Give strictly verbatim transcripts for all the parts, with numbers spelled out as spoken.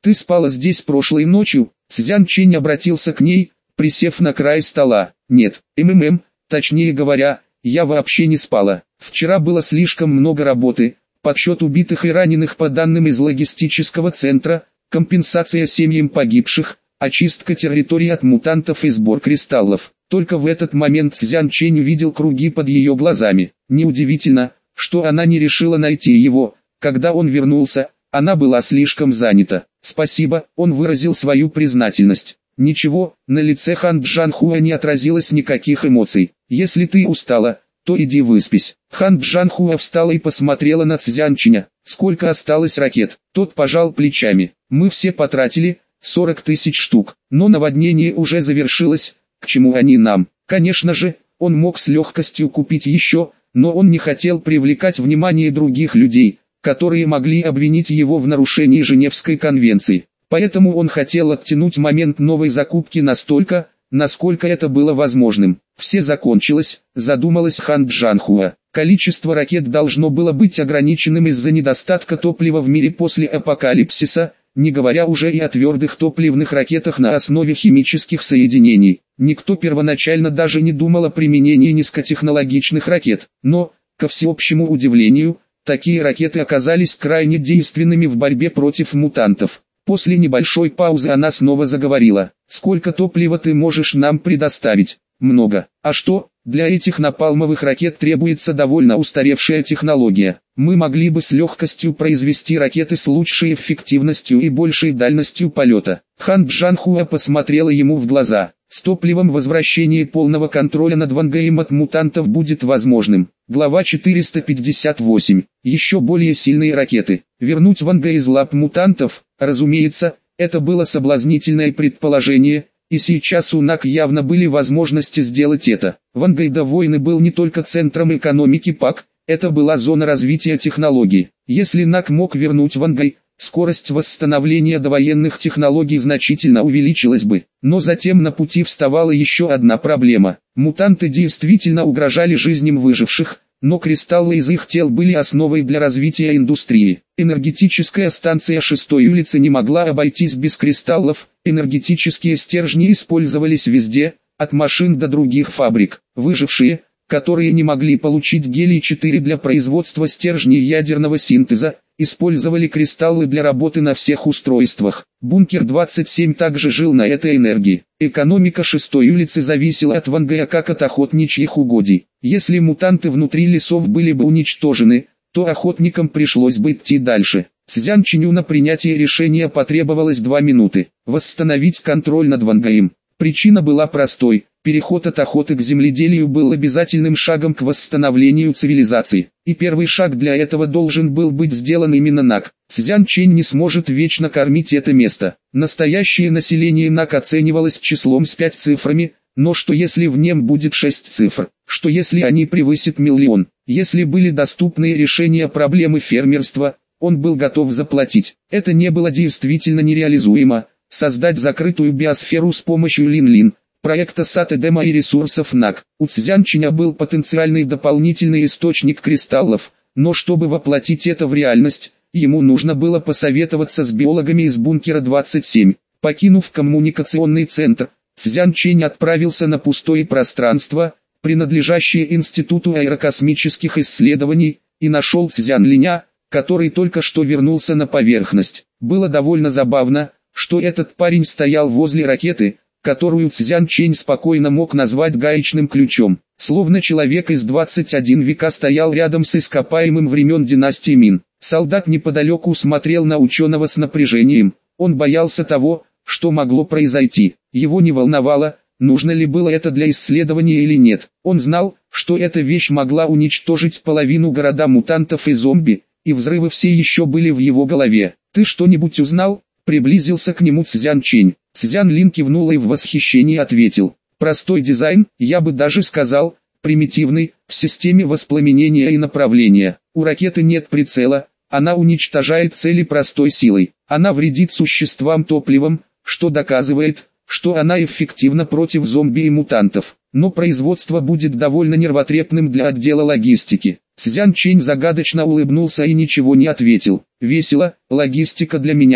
Ты спала здесь прошлой ночью? Цзян Чэнь обратился к ней, присев на край стола. Нет, МММ, точнее говоря, я вообще не спала. Вчера было слишком много работы, подсчет убитых и раненых по данным из логистического центра, компенсация семьям погибших, очистка территории от мутантов и сбор кристаллов. Только в этот момент Цзян Чэнь увидел круги под ее глазами. Неудивительно, что она не решила найти его. Когда он вернулся, она была слишком занята. Спасибо, он выразил свою признательность. Ничего, на лице Хан Джанхуа не отразилось никаких эмоций. Если ты устала, то иди выспись. Хан Джанхуа встала и посмотрела на Цзян Чэня. Сколько осталось ракет? Тот пожал плечами. Мы все потратили сорок тысяч штук, но наводнение уже завершилось. К чему они нам? Конечно же, он мог с легкостью купить еще, но он не хотел привлекать внимание других людей, которые могли обвинить его в нарушении Женевской конвенции. Поэтому он хотел оттянуть момент новой закупки настолько, насколько это было возможным. Все закончилось, задумалась Хан Джанхуа. Количество ракет должно было быть ограниченным из-за недостатка топлива в мире после апокалипсиса, не говоря уже и о твердых топливных ракетах на основе химических соединений. Никто первоначально даже не думал о применении низкотехнологичных ракет, но, ко всеобщему удивлению, такие ракеты оказались крайне действенными в борьбе против мутантов. После небольшой паузы она снова заговорила. «Сколько топлива ты можешь нам предоставить?» «Много. А что, для этих напалмовых ракет требуется довольно устаревшая технология. Мы могли бы с легкостью произвести ракеты с лучшей эффективностью и большей дальностью полета». Хан Джанхуа посмотрела ему в глаза. «С топливом возвращение полного контроля над Вангаем от мутантов будет возможным». Глава четыреста пятьдесят восемь. Еще более сильные ракеты. Вернуть Ванга из лап мутантов, разумеется, это было соблазнительное предположение, и сейчас у НАК явно были возможности сделать это. Вангай до войны был не только центром экономики ПАК, это была зона развития технологий. Если НАК мог вернуть Вангай, скорость восстановления довоенных технологий значительно увеличилась бы. Но затем на пути вставала еще одна проблема. Мутанты действительно угрожали жизням выживших, но кристаллы из их тел были основой для развития индустрии. Энергетическая станция шестой улицы не могла обойтись без кристаллов, энергетические стержни использовались везде, от машин до других фабрик. Выжившие, которые не могли получить гелий четыре для производства стержней ядерного синтеза, использовали кристаллы для работы на всех устройствах. Бункер двадцать семь также жил на этой энергии. Экономика шестой улицы зависела от Вангая как от охотничьих угодий. Если мутанты внутри лесов были бы уничтожены, то охотникам пришлось бы идти дальше. Цзян Чэню на принятие решения потребовалось два минуты. Восстановить контроль над Вангаем. Причина была простой. Переход от охоты к земледелию был обязательным шагом к восстановлению цивилизации, и первый шаг для этого должен был быть сделан именно НАК. Цзян Чэнь не сможет вечно кормить это место. Настоящее население НАК оценивалось числом с пять цифрами, но что если в нем будет шесть цифр? Что если они превысят миллион? Если были доступны решения проблемы фермерства, он был готов заплатить. Это не было действительно нереализуемо. Создать закрытую биосферу с помощью Лин-Лин, проекта САТ-Эдема и ресурсов НАК. У Цзян Чэня был потенциальный дополнительный источник кристаллов, но чтобы воплотить это в реальность, ему нужно было посоветоваться с биологами из бункера двадцать семь. Покинув коммуникационный центр, Цзян Чэнь отправился на пустое пространство, принадлежащее Институту аэрокосмических исследований, и нашел Цзян Линя, который только что вернулся на поверхность. Было довольно забавно, что этот парень стоял возле ракеты, которую Цзян Чэнь спокойно мог назвать гаечным ключом. Словно человек из двадцать первого века стоял рядом с ископаемым времен династии Мин. Солдат неподалеку смотрел на ученого с напряжением. Он боялся того, что могло произойти. Его не волновало, нужно ли было это для исследования или нет. Он знал, что эта вещь могла уничтожить половину города мутантов и зомби, и взрывы все еще были в его голове. «Ты что-нибудь узнал?» Приблизился к нему Цзян Чэнь. Цзян Лин кивнул и в восхищении ответил. Простой дизайн, я бы даже сказал, примитивный, в системе воспламенения и направления. У ракеты нет прицела, она уничтожает цели простой силой. Она вредит существам топливом, что доказывает, что она эффективна против зомби и мутантов. Но производство будет довольно нервотрепным для отдела логистики. Цзян Чэнь загадочно улыбнулся и ничего не ответил. Весело, логистика для меня.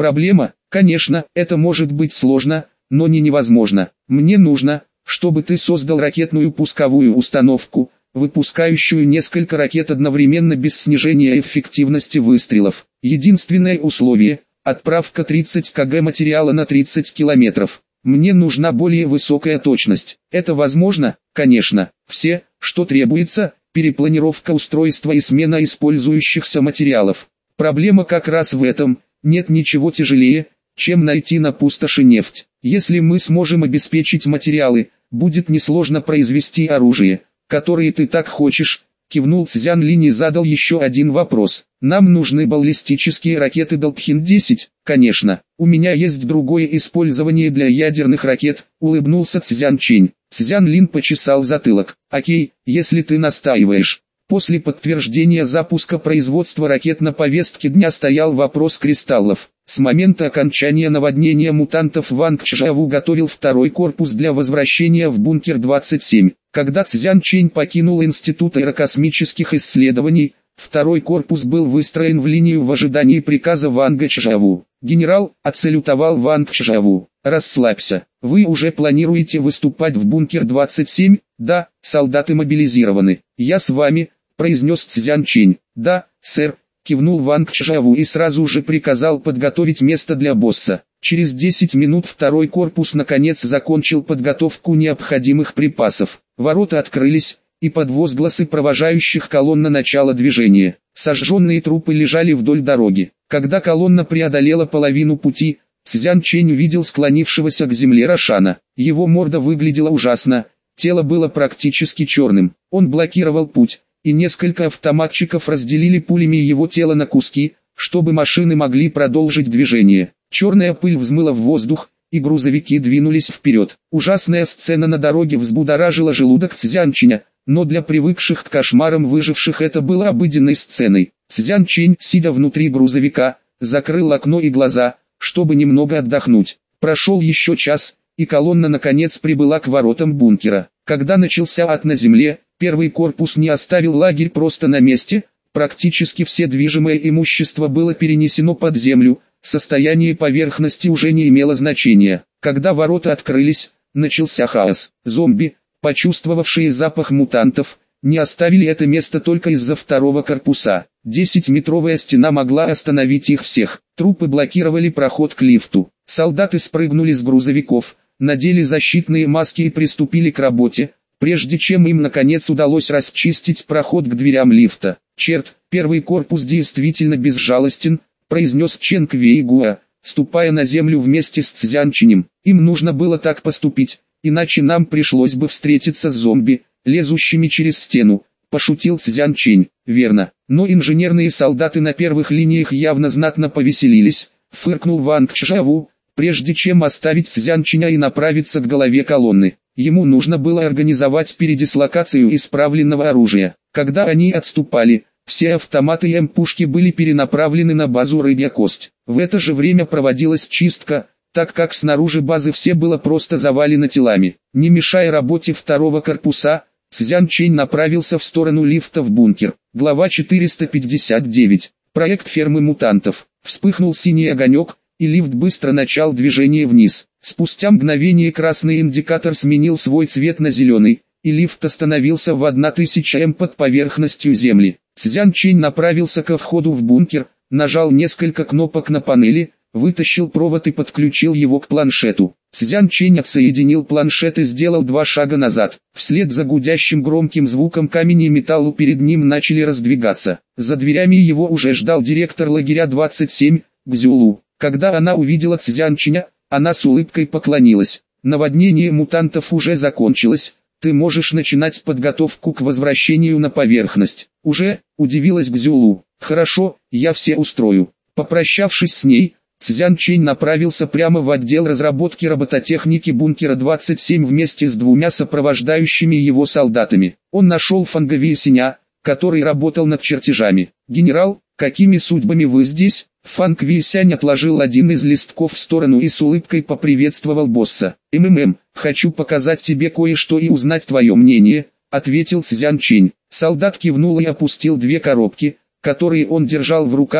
Проблема? Конечно, это может быть сложно, но не невозможно. Мне нужно, чтобы ты создал ракетную пусковую установку, выпускающую несколько ракет одновременно без снижения эффективности выстрелов. Единственное условие – отправка тридцать килограммов материала на тридцать километров. Мне нужна более высокая точность. Это возможно? Конечно. Все, что требуется, перепланировка устройства и смена использующихся материалов. Проблема как раз в этом. Нет ничего тяжелее, чем найти на пустоши нефть. Если мы сможем обеспечить материалы, будет несложно произвести оружие, которое ты так хочешь. Кивнул Цзян Линь и задал еще один вопрос. Нам нужны баллистические ракеты Долпхин десять, конечно. У меня есть другое использование для ядерных ракет, улыбнулся Цзян Чэнь. Цзян Линь почесал затылок. Окей, если ты настаиваешь. После подтверждения запуска производства ракет на повестке дня стоял вопрос кристаллов. С момента окончания наводнения мутантов Ванг Чжаву готовил второй корпус для возвращения в бункер двадцать семь. Когда Цзян Чэнь покинул Институт аэрокосмических исследований, второй корпус был выстроен в линию в ожидании приказа Ванга Чжаву. «Генерал», — отсалютовал Ванг Чжаву, — «расслабься. Вы уже планируете выступать в бункер двадцать семь? Да, солдаты мобилизированы. Я с вами», — произнес Цзян Чэнь. «Да, сэр», — кивнул Ванг Чжаву и сразу же приказал подготовить место для босса. Через десять минут второй корпус наконец закончил подготовку необходимых припасов. Ворота открылись, и под возгласы провожающих колонна начала движения. Сожженные трупы лежали вдоль дороги. Когда колонна преодолела половину пути, Цзян Чэнь увидел склонившегося к земле Рошана. Его морда выглядела ужасно, тело было практически черным. Он блокировал путь, и несколько автоматчиков разделили пулями его тело на куски, чтобы машины могли продолжить движение. Черная пыль взмыла в воздух, и грузовики двинулись вперед. Ужасная сцена на дороге взбудоражила желудок Цзян Чэня, но для привыкших к кошмарам выживших это было обыденной сценой. Цзян Чэнь, сидя внутри грузовика, закрыл окно и глаза, чтобы немного отдохнуть. Прошел еще час, и колонна наконец прибыла к воротам бункера. Когда начался ад на земле, первый корпус не оставил лагерь просто на месте, практически все движимое имущество было перенесено под землю, состояние поверхности уже не имело значения. Когда ворота открылись, начался хаос. Зомби, почувствовавшие запах мутантов, не оставили это место только из-за второго корпуса. Десятиметровая стена могла остановить их всех. Трупы блокировали проход к лифту. Солдаты спрыгнули с грузовиков, надели защитные маски и приступили к работе, прежде чем им наконец удалось расчистить проход к дверям лифта. «Черт, первый корпус действительно безжалостен», — произнес Чен Квейгуа, ступая на землю вместе с Цзян Чэнем. «Им нужно было так поступить, иначе нам пришлось бы встретиться с зомби, лезущими через стену», — пошутил Цзян Чэнь. «Верно, но инженерные солдаты на первых линиях явно знатно повеселились», — фыркнул Ванг Чжаву, прежде чем оставить Цзян Чэня и направиться к голове колонны. Ему нужно было организовать передислокацию исправленного оружия. Когда они отступали, все автоматы и эм-пушки были перенаправлены на базу Рыбья Кость. В это же время проводилась чистка, так как снаружи базы все было просто завалено телами. Не мешая работе второго корпуса, Цзян Чэнь направился в сторону лифта в бункер. Глава четыреста пятьдесят девять. Проект фермы мутантов. Вспыхнул синий огонек, и лифт быстро начал движение вниз. Спустя мгновение красный индикатор сменил свой цвет на зеленый, и лифт остановился в тысяча метров под поверхностью земли. Цзян Чэнь направился ко входу в бункер, нажал несколько кнопок на панели, вытащил провод и подключил его к планшету. Цзян Чэнь отсоединил планшет и сделал два шага назад. Вслед за гудящим громким звуком камень и металл перед ним начали раздвигаться. За дверями его уже ждал директор лагеря двадцать семь, Гзюлу. Когда она увидела Цзян Чэня, она с улыбкой поклонилась. «Наводнение мутантов уже закончилось, ты можешь начинать подготовку к возвращению на поверхность». «Уже?» – удивилась Гзюлу. «Хорошо, я все устрою». Попрощавшись с ней, Цзян Чэнь направился прямо в отдел разработки робототехники бункера двадцать семь вместе с двумя сопровождающими его солдатами. Он нашел Фанга Вейсеня, который работал над чертежами. «Генерал, какими судьбами вы здесь?» Фанг Вейсянь отложил один из листков в сторону и с улыбкой поприветствовал босса. «МММ, хочу показать тебе кое-что и узнать твое мнение», — ответил Цзян Чэнь. Солдат кивнул и опустил две коробки, которые он держал в руках,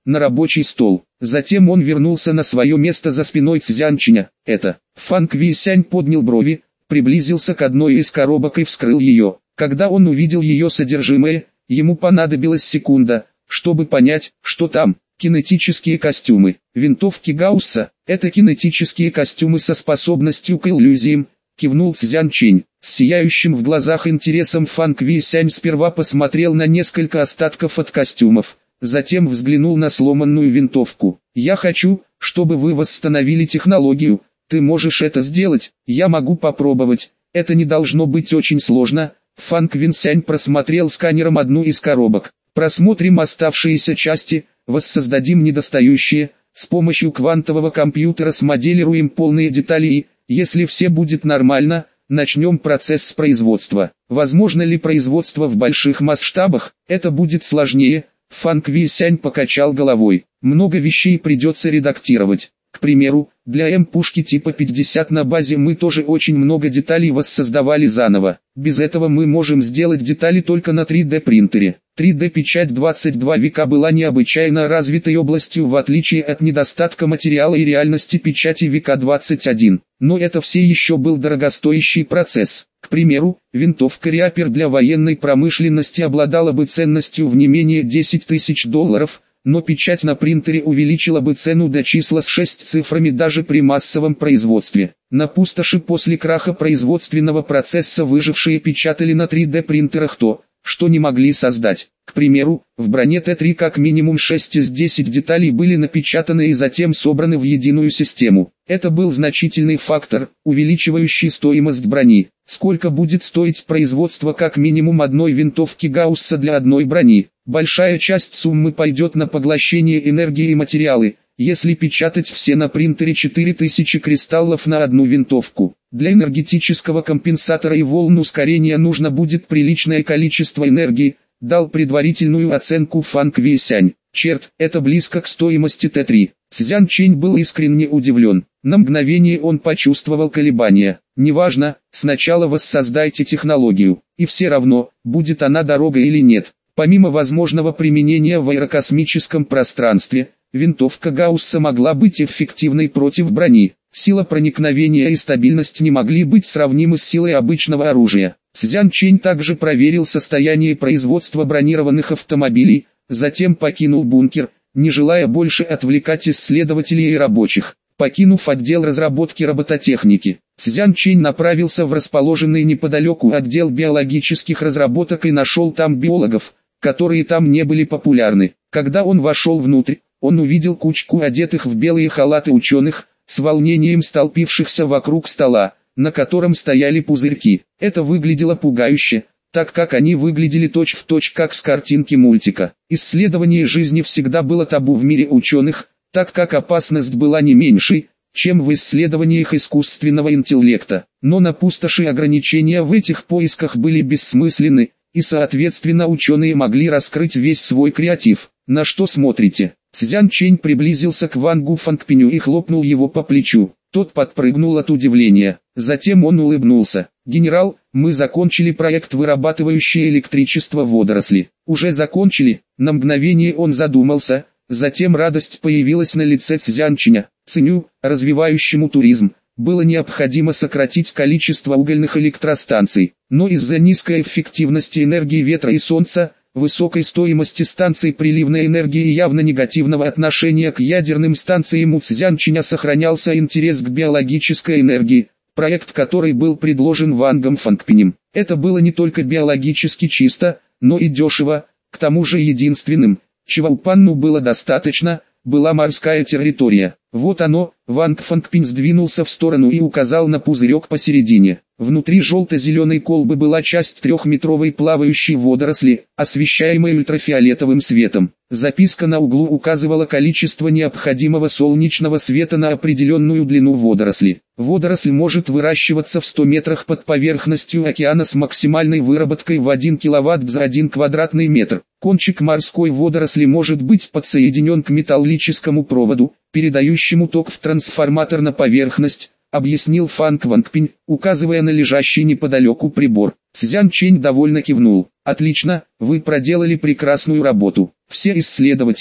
на рабочий стол. Затем он вернулся на свое место за спиной Цзянчиня. Это. Фан Квисянь поднял брови, приблизился к одной из коробок и вскрыл ее. Когда он увидел ее содержимое, ему понадобилась секунда, чтобы понять, что там. Кинетические костюмы. Винтовки Гаусса – это кинетические костюмы со способностью к иллюзиям, кивнул Цзянчень. С сияющим в глазах интересом Фан Квисянь сперва посмотрел на несколько остатков от костюмов, затем взглянул на сломанную винтовку. «Я хочу, чтобы вы восстановили технологию. Ты можешь это сделать, я могу попробовать. Это не должно быть очень сложно». Фан Квисянь просмотрел сканером одну из коробок. «Просмотрим оставшиеся части, воссоздадим недостающие, с помощью квантового компьютера смоделируем полные детали и, если все будет нормально, начнем процесс производства. Возможно ли производство в больших масштабах? Это будет сложнее». Фан Квисянь покачал головой. «Много вещей придется редактировать. К примеру, для М-пушки типа пятьдесят на базе мы тоже очень много деталей воссоздавали заново. Без этого мы можем сделать детали только на три дэ принтере. три дэ-печать двадцать два века была необычайно развитой областью в отличие от недостатка материала и реальности печати века двадцать один. Но это все еще был дорогостоящий процесс. К примеру, винтовка Реапер для военной промышленности обладала бы ценностью в не менее десять тысяч долларов, но печать на принтере увеличила бы цену до числа с шесть цифрами даже при массовом производстве. На пустоши после краха производственного процесса выжившие печатали на три дэ принтерах то, что не могли создать. К примеру, в броне Т три как минимум шесть из десяти деталей были напечатаны и затем собраны в единую систему. Это был значительный фактор, увеличивающий стоимость брони. Сколько будет стоить производство как минимум одной винтовки Гаусса для одной брони? Большая часть суммы пойдет на поглощение энергии и материалы, если печатать все на принтере четыре тысячи кристаллов на одну винтовку. Для энергетического компенсатора и волн ускорения нужно будет приличное количество энергии, дал предварительную оценку Фан Квисянь. Черт, это близко к стоимости Т три. Цзянчень был искренне удивлен. На мгновение он почувствовал колебания. Неважно, сначала воссоздайте технологию, и все равно, будет она дорога или нет. Помимо возможного применения в аэрокосмическом пространстве, винтовка Гаусса могла быть эффективной против брони. Сила проникновения и стабильность не могли быть сравнимы с силой обычного оружия. Цзянчень также проверил состояние производства бронированных автомобилей, затем покинул бункер, не желая больше отвлекать исследователей и рабочих. Покинув отдел разработки робототехники, Цзянчень направился в расположенный неподалеку отдел биологических разработок и нашел там биологов, которые там не были популярны. Когда он вошел внутрь, он увидел кучку одетых в белые халаты ученых, с волнением столпившихся вокруг стола, на котором стояли пузырьки. Это выглядело пугающе, так как они выглядели точь-в-точь как с картинки мультика. Исследование жизни всегда было табу в мире ученых, так как опасность была не меньшей, чем в исследованиях искусственного интеллекта. Но на пустоши ограничения в этих поисках были бессмысленны, и соответственно ученые могли раскрыть весь свой креатив. На что смотрите? Цзянчень приблизился к Вангу Фангпиню и хлопнул его по плечу. Тот подпрыгнул от удивления. Затем он улыбнулся. «Генерал, мы закончили проект, вырабатывающий электричество водоросли». «Уже закончили?» На мгновение он задумался, затем радость появилась на лице Цзянченя. «Ценю, развивающему туризм, было необходимо сократить количество угольных электростанций, но из-за низкой эффективности энергии ветра и солнца, высокой стоимости станций приливной энергии и явно негативного отношения к ядерным станциям у Цзянченя сохранялся интерес к биологической энергии, проект который был предложен Вангом Фангпинем. Это было не только биологически чисто, но и дешево, к тому же единственным, чего у Панну было достаточно, была морская территория. Вот оно, Ванг Фангпин сдвинулся в сторону и указал на пузырек посередине. Внутри желто-зеленой колбы была часть трехметровой плавающей водоросли, освещаемой ультрафиолетовым светом. Записка на углу указывала количество необходимого солнечного света на определенную длину водоросли. Водоросль может выращиваться в ста метрах под поверхностью океана с максимальной выработкой в один киловатт за один квадратный метр. Кончик морской водоросли может быть подсоединен к металлическому проводу, передающему ток в трансформатор на поверхность, объяснил Фан Квангпинь, указывая на лежащий неподалеку прибор. Цзянчень довольно кивнул. Отлично, вы проделали прекрасную работу. Все исследователи,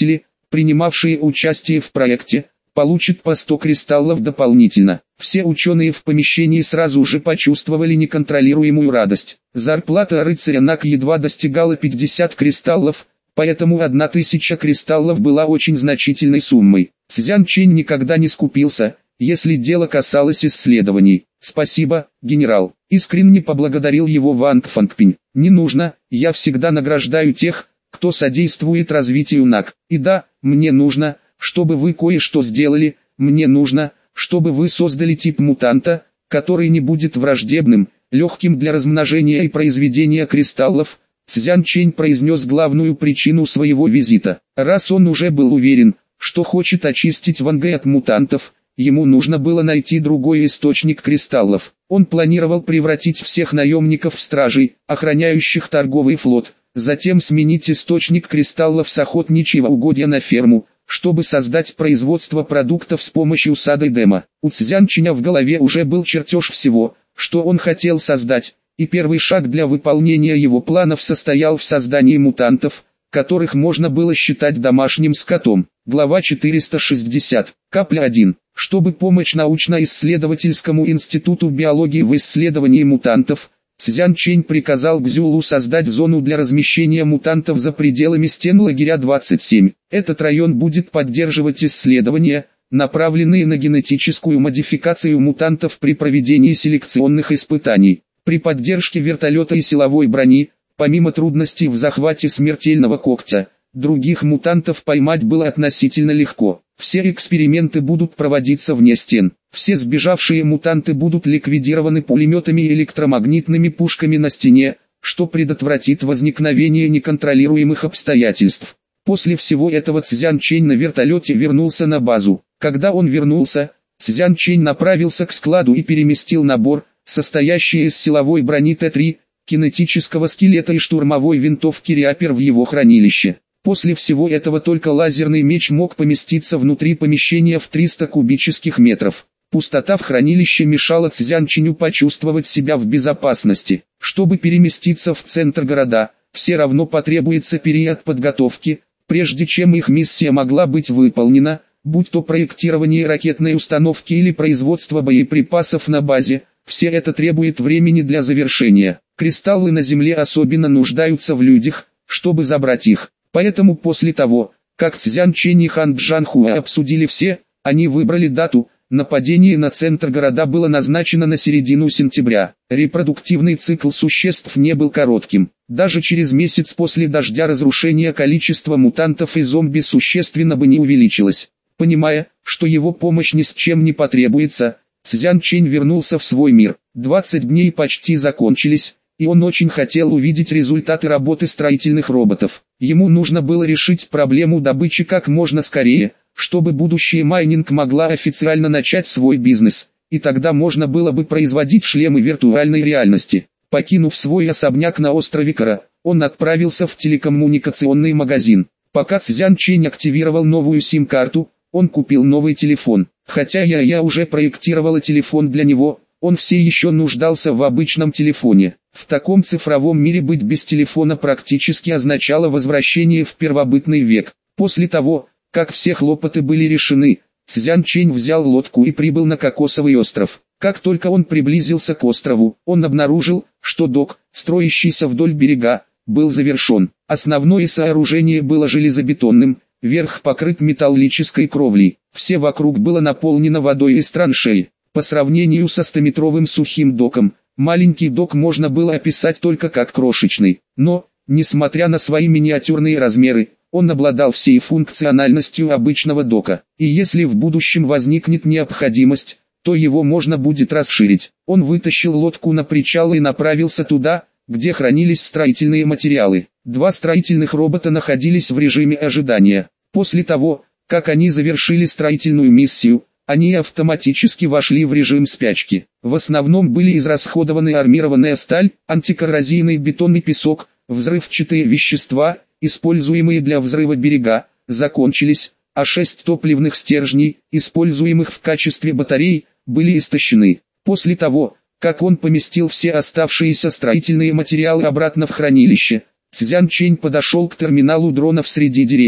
принимавшие участие в проекте, получат по сто кристаллов дополнительно. Все ученые в помещении сразу же почувствовали неконтролируемую радость. Зарплата рыцаря Нак едва достигала пятидесяти кристаллов, поэтому одна тысяча кристаллов была очень значительной суммой. Цзян Чэнь никогда не скупился, если дело касалось исследований. «Спасибо, генерал», — искренне поблагодарил его Ванг Фангпинь. «Не нужно, я всегда награждаю тех, кто содействует развитию Нак. И да, мне нужно, чтобы вы кое-что сделали, мне нужно, чтобы вы создали тип мутанта, который не будет враждебным, легким для размножения и произведения кристаллов». Цзян Чэнь произнес главную причину своего визита. Раз он уже был уверен, что хочет очистить Вангэ от мутантов, ему нужно было найти другой источник кристаллов. Он планировал превратить всех наемников в стражей, охраняющих торговый флот, затем сменить источник кристаллов с охотничьего угодья на ферму, чтобы создать производство продуктов с помощью сада Эдема. У Цзян Чэня в голове уже был чертеж всего, что он хотел создать, и первый шаг для выполнения его планов состоял в создании мутантов, которых можно было считать домашним скотом. Глава четыреста шестьдесят. Капля один. Чтобы помочь научно-исследовательскому институту биологии в исследовании мутантов, Цзян Чэнь приказал Гзюлу создать зону для размещения мутантов за пределами стен лагеря двадцать семь. Этот район будет поддерживать исследования, направленные на генетическую модификацию мутантов при проведении селекционных испытаний. При поддержке вертолета и силовой брони, помимо трудностей в захвате смертельного когтя, других мутантов поймать было относительно легко. Все эксперименты будут проводиться вне стен. Все сбежавшие мутанты будут ликвидированы пулеметами и электромагнитными пушками на стене, что предотвратит возникновение неконтролируемых обстоятельств. После всего этого Цзян Чэнь на вертолете вернулся на базу. Когда он вернулся, Цзян Чэнь направился к складу и переместил набор, состоящий из силовой брони Т три, кинетического скелета и штурмовой винтовки Реапер в его хранилище. После всего этого только лазерный меч мог поместиться внутри помещения в триста кубических метров. Пустота в хранилище мешала Цзян Чэню почувствовать себя в безопасности. Чтобы переместиться в центр города, все равно потребуется период подготовки, прежде чем их миссия могла быть выполнена, будь то проектирование ракетной установки или производство боеприпасов на базе, все это требует времени для завершения. Кристаллы на Земле особенно нуждаются в людях, чтобы забрать их. Поэтому после того, как Цзян Чэнь и Хан Джанхуа обсудили все, они выбрали дату. Нападение на центр города было назначено на середину сентября. Репродуктивный цикл существ не был коротким. Даже через месяц после дождя разрушения количество мутантов и зомби существенно бы не увеличилось. Понимая, что его помощь ни с чем не потребуется, Цзян Чэнь вернулся в свой мир. двадцать дней почти закончились, и он очень хотел увидеть результаты работы строительных роботов. Ему нужно было решить проблему добычи как можно скорее, чтобы будущее майнинг могла официально начать свой бизнес, и тогда можно было бы производить шлемы виртуальной реальности. Покинув свой особняк на острове Кара, он отправился в телекоммуникационный магазин. Пока Цзян Чэнь активировал новую сим-карту, он купил новый телефон. Хотя я, я уже проектировала телефон для него, он все еще нуждался в обычном телефоне. В таком цифровом мире быть без телефона практически означало возвращение в первобытный век. После того, как все хлопоты были решены, Цзян Чэнь взял лодку и прибыл на Кокосовый остров. Как только он приблизился к острову, он обнаружил, что док, строящийся вдоль берега, был завершен. Основное сооружение было железобетонным, верх покрыт металлической кровлей. Все вокруг было наполнено водой из траншей. По сравнению со стометровым сухим доком, маленький док можно было описать только как крошечный. Но, несмотря на свои миниатюрные размеры, он обладал всей функциональностью обычного дока. И если в будущем возникнет необходимость, то его можно будет расширить. Он вытащил лодку на причал и направился туда, где хранились строительные материалы. Два строительных робота находились в режиме ожидания. После того, как они завершили строительную миссию, они автоматически вошли в режим спячки. В основном были израсходованы армированная сталь, антикоррозийный бетон и песок, взрывчатые вещества, используемые для взрыва берега, закончились, а шесть топливных стержней, используемых в качестве батарей, были истощены. После того, как он поместил все оставшиеся строительные материалы обратно в хранилище, Цзян Чэнь подошел к терминалу дронов среди деревьев.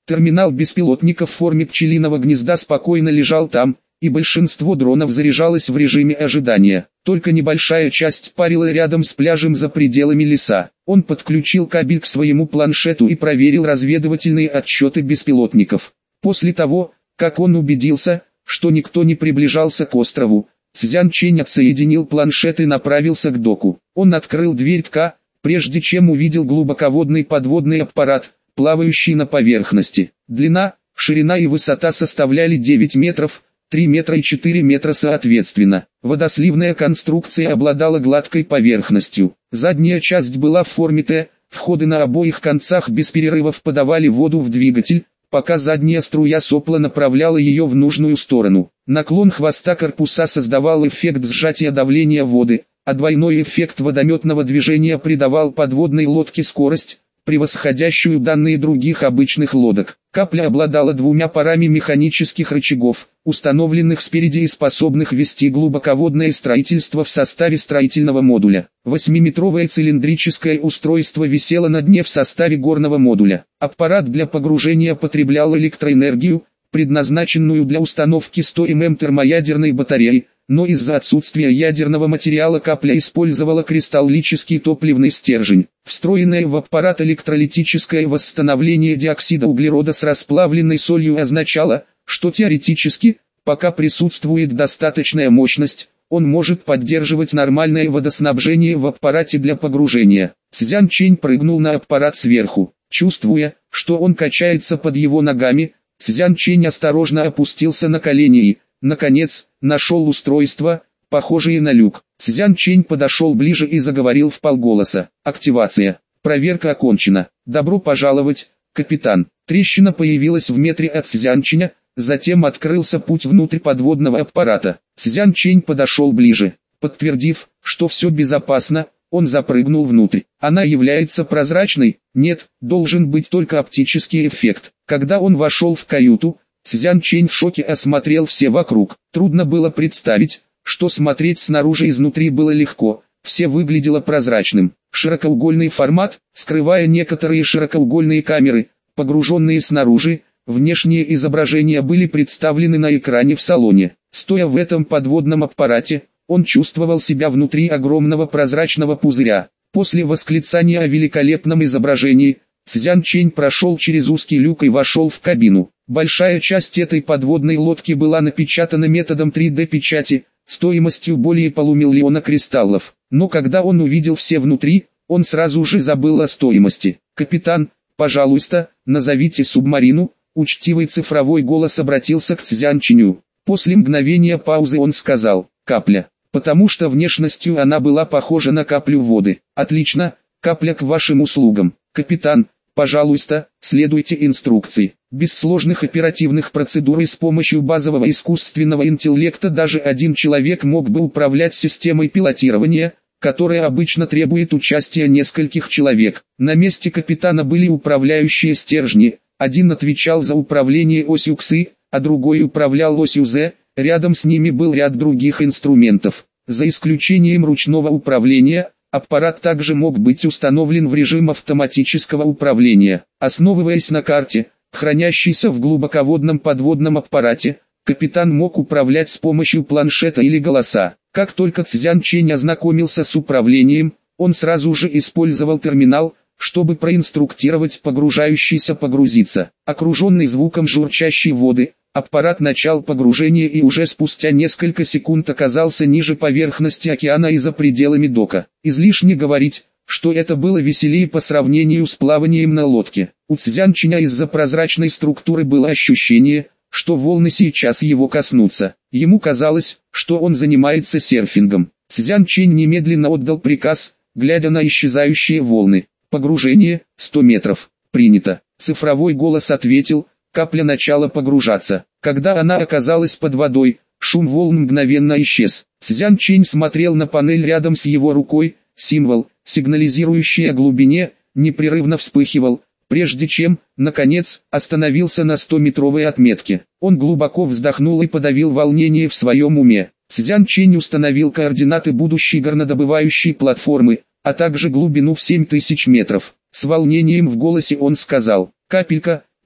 Терминал беспилотника в форме пчелиного гнезда спокойно лежал там, и большинство дронов заряжалось в режиме ожидания. Только небольшая часть парила рядом с пляжем за пределами леса. Он подключил кабель к своему планшету и проверил разведывательные отчеты беспилотников. После того, как он убедился, что никто не приближался к острову, Цзян Чэнь отсоединил планшет и направился к доку. Он открыл дверь ТК, прежде чем увидел глубоководный подводный аппарат, плавающий на поверхности. Длина, ширина и высота составляли девять метров, три метра и четыре метра соответственно. Водосливная конструкция обладала гладкой поверхностью. Задняя часть была в форме Т, входы на обоих концах без перерывов подавали воду в двигатель, пока задняя струя сопла направляла ее в нужную сторону. Наклон хвоста корпуса создавал эффект сжатия давления воды, а двойной эффект водометного движения придавал подводной лодке скорость, превосходящую данные других обычных лодок. Капля обладала двумя парами механических рычагов, установленных спереди и способных вести глубоководное строительство в составе строительного модуля. Восьмиметровое цилиндрическое устройство висело на дне в составе горного модуля. Аппарат для погружения потреблял электроэнергию, предназначенную для установки сто миллиампер-часов термоядерной батареи, но из-за отсутствия ядерного материала капля использовала кристаллический топливный стержень. Встроенное в аппарат электролитическое восстановление диоксида углерода с расплавленной солью означало, что теоретически, пока присутствует достаточная мощность, он может поддерживать нормальное водоснабжение в аппарате для погружения. Цзян Чэнь прыгнул на аппарат сверху. Чувствуя, что он качается под его ногами, Цзян Чэнь осторожно опустился на колени и, наконец, нашел устройство, похожее на люк. Цзян Чэнь подошел ближе и заговорил вполголоса. Активация. Проверка окончена. Добро пожаловать, капитан. Трещина появилась в метре от Цзян Чэня, затем открылся путь внутрь подводного аппарата. Цзян Чэнь подошел ближе. Подтвердив, что все безопасно, он запрыгнул внутрь. Она является прозрачной? Нет, должен быть только оптический эффект. Когда он вошел в каюту, Цзян Чэнь в шоке осмотрел все вокруг. Трудно было представить, что смотреть снаружи изнутри было легко, все выглядело прозрачным. Широкоугольный формат, скрывая некоторые широкоугольные камеры, погруженные снаружи, внешние изображения были представлены на экране в салоне. Стоя в этом подводном аппарате, он чувствовал себя внутри огромного прозрачного пузыря. После восклицания о великолепном изображении, Цзян Чэнь прошел через узкий люк и вошел в кабину. Большая часть этой подводной лодки была напечатана методом три дэ печати, стоимостью более полумиллиона кристаллов. Но когда он увидел все внутри, он сразу же забыл о стоимости. «Капитан, пожалуйста, назовите субмарину», учтивый цифровой голос обратился к Цзян Чэню. После мгновения паузы он сказал «Капля», потому что внешностью она была похожа на каплю воды. «Отлично, капля к вашим услугам. Капитан, пожалуйста, следуйте инструкции». Без сложных оперативных процедур и с помощью базового искусственного интеллекта даже один человек мог бы управлять системой пилотирования, которая обычно требует участия нескольких человек. На месте капитана были управляющие стержни, один отвечал за управление осью Ксы, а другой управлял осью З, рядом с ними был ряд других инструментов. За исключением ручного управления, аппарат также мог быть установлен в режим автоматического управления. Основываясь на карте, хранящейся в глубоководном подводном аппарате, капитан мог управлять с помощью планшета или голоса. Как только Цзян Чэнь ознакомился с управлением, он сразу же использовал терминал, чтобы проинструктировать погружающийся погрузиться. Окруженный звуком журчащей воды, аппарат начал погружение и уже спустя несколько секунд оказался ниже поверхности океана и за пределами дока. Излишне говорить, что это было веселее по сравнению с плаванием на лодке. У Цзян Чэня из-за прозрачной структуры было ощущение, что волны сейчас его коснутся. Ему казалось, что он занимается серфингом. Цзян Чэнь немедленно отдал приказ, глядя на исчезающие волны. Погружение, сто метров, принято. Цифровой голос ответил, капля начала погружаться. Когда она оказалась под водой, шум волн мгновенно исчез. Цзян Чэнь смотрел на панель рядом с его рукой, символ, сигнализирующий о глубине, непрерывно вспыхивал, прежде чем, наконец, остановился на стометровой отметке. Он глубоко вздохнул и подавил волнение в своем уме. Цзян Чэнь установил координаты будущей горнодобывающей платформы, а также глубину в семь тысяч метров. С волнением в голосе он сказал, «Капелька,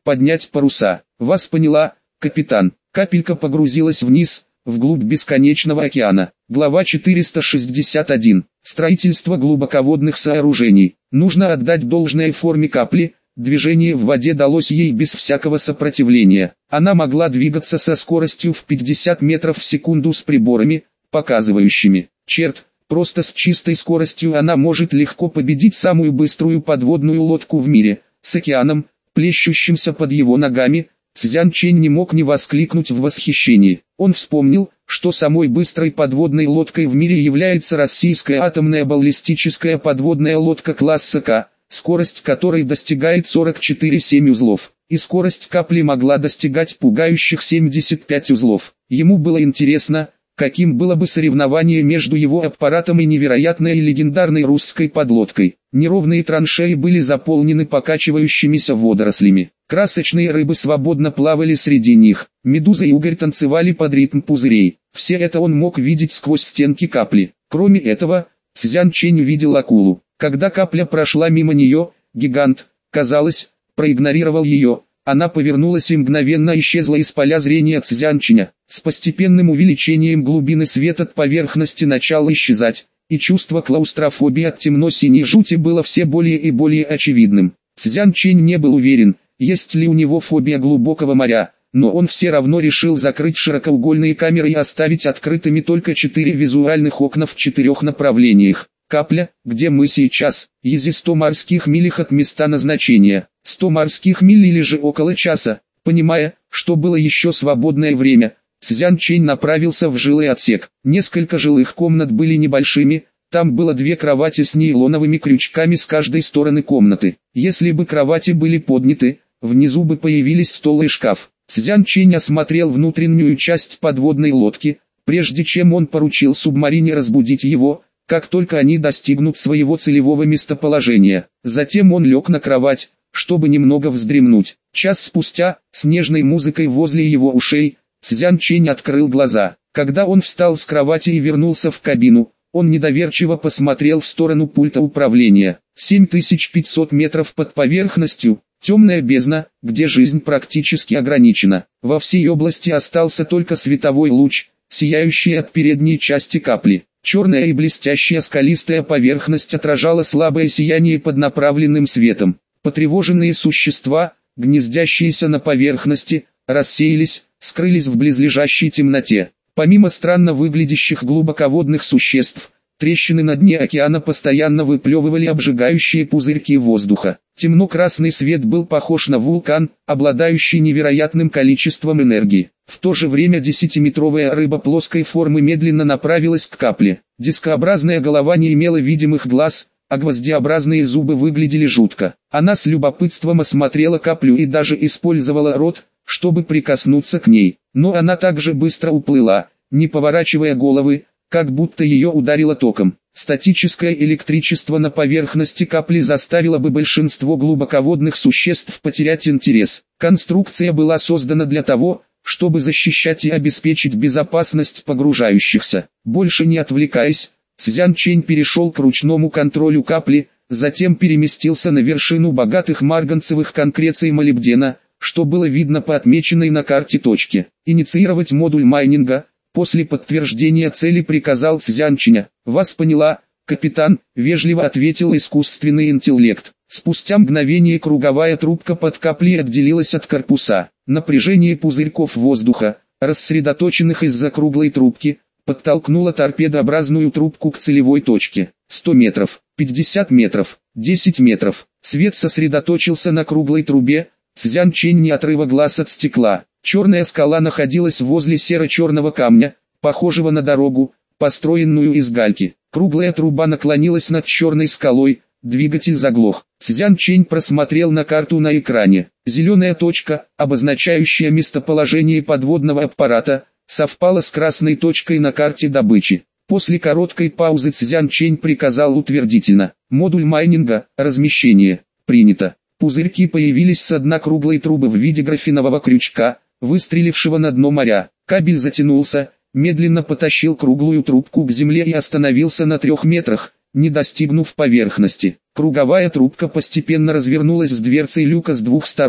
поднять паруса. Вас поняла, капитан. Капелька погрузилась вниз, вглубь бесконечного океана. Глава четыреста шестьдесят один. Строительство глубоководных сооружений. Нужно отдать должное форме капли. Движение в воде далось ей без всякого сопротивления. Она могла двигаться со скоростью в пятьдесят метров в секунду с приборами, показывающими. Черт, просто с чистой скоростью она может легко победить самую быструю подводную лодку в мире. С океаном, плещущимся под его ногами, Цзян Чэнь не мог не воскликнуть в восхищении. Он вспомнил, что самой быстрой подводной лодкой в мире является российская атомная баллистическая подводная лодка класса К, скорость которой достигает сорок четыре целых семь десятых узлов, и скорость капли могла достигать пугающих семьдесят пять узлов. Ему было интересно, каким было бы соревнование между его аппаратом и невероятной и легендарной русской подлодкой. Неровные траншеи были заполнены покачивающимися водорослями. Красочные рыбы свободно плавали среди них. Медуза и угорь танцевали под ритм пузырей. Все это он мог видеть сквозь стенки капли. Кроме этого, Цзян Чэнь увидел акулу. Когда капля прошла мимо нее, гигант, казалось, проигнорировал ее. Она повернулась и мгновенно исчезла из поля зрения Цзян Чэня. С постепенным увеличением глубины свет от поверхности начал исчезать, и чувство клаустрофобии от темно-синей жути было все более и более очевидным. Цзян Чэнь не был уверен, есть ли у него фобия глубокого моря, но он все равно решил закрыть широкоугольные камеры и оставить открытыми только четыре визуальных окна в четырех направлениях. Капля, где мы сейчас, ези сто морских милях от места назначения, сто морских миль или же около часа. Понимая, что было еще свободное время, Цзян Чэнь направился в жилой отсек. Несколько жилых комнат были небольшими, там было две кровати с нейлоновыми крючками с каждой стороны комнаты. Если бы кровати были подняты, внизу бы появились стол и шкаф. Цзян Чэнь осмотрел внутреннюю часть подводной лодки, прежде чем он поручил субмарине разбудить его, как только они достигнут своего целевого местоположения. Затем он лег на кровать, чтобы немного вздремнуть. Час спустя, с нежной музыкой возле его ушей, Цзян Чэнь открыл глаза. Когда он встал с кровати и вернулся в кабину, он недоверчиво посмотрел в сторону пульта управления. семь тысяч пятьсот метров под поверхностью, темная бездна, где жизнь практически ограничена. Во всей области остался только световой луч, сияющий от передней части капли. Черная и блестящая скалистая поверхность отражала слабое сияние под направленным светом. Потревоженные существа, гнездящиеся на поверхности, рассеялись, скрылись в близлежащей темноте. Помимо странно выглядящих глубоководных существ, трещины на дне океана постоянно выплевывали обжигающие пузырьки воздуха. Темно-красный свет был похож на вулкан, обладающий невероятным количеством энергии. В то же время десятиметровая рыба плоской формы медленно направилась к капле. Дискообразная голова не имела видимых глаз, а гвоздеобразные зубы выглядели жутко. Она с любопытством осмотрела каплю и даже использовала рот, чтобы прикоснуться к ней. Но она также быстро уплыла, не поворачивая головы, как будто ее ударило током. Статическое электричество на поверхности капли заставило бы большинство глубоководных существ потерять интерес. Конструкция была создана для того, чтобы защищать и обеспечить безопасность погружающихся. Больше не отвлекаясь, Цзян Чэнь перешел к ручному контролю капли, затем переместился на вершину богатых марганцевых конкреций молибдена, что было видно по отмеченной на карте точке. Инициировать модуль майнинга. После подтверждения цели приказал Цзян Чэнь. «Вас поняла, капитан», — вежливо ответил искусственный интеллект. Спустя мгновение круговая трубка под каплей отделилась от корпуса. Напряжение пузырьков воздуха, рассредоточенных из-за круглой трубки, подтолкнуло торпедообразную трубку к целевой точке. сто метров, пятьдесят метров, десять метров. Свет сосредоточился на круглой трубе. Цзян Чэнь не отрыва глаз от стекла. Черная скала находилась возле серо-черного камня, похожего на дорогу, построенную из гальки. Круглая труба наклонилась над черной скалой, двигатель заглох. Цзян Чэнь просмотрел на карту на экране. Зеленая точка, обозначающая местоположение подводного аппарата, совпала с красной точкой на карте добычи. После короткой паузы Цзян Чэнь приказал утвердительно. Модуль майнинга, размещение, принято. Пузырьки появились с дна круглой трубы в виде графинового крючка, выстрелившего на дно моря. Кабель затянулся, медленно потащил круглую трубку к земле и остановился на трех метрах, не достигнув поверхности. Круговая трубка постепенно развернулась с дверцей люка с двух сторон,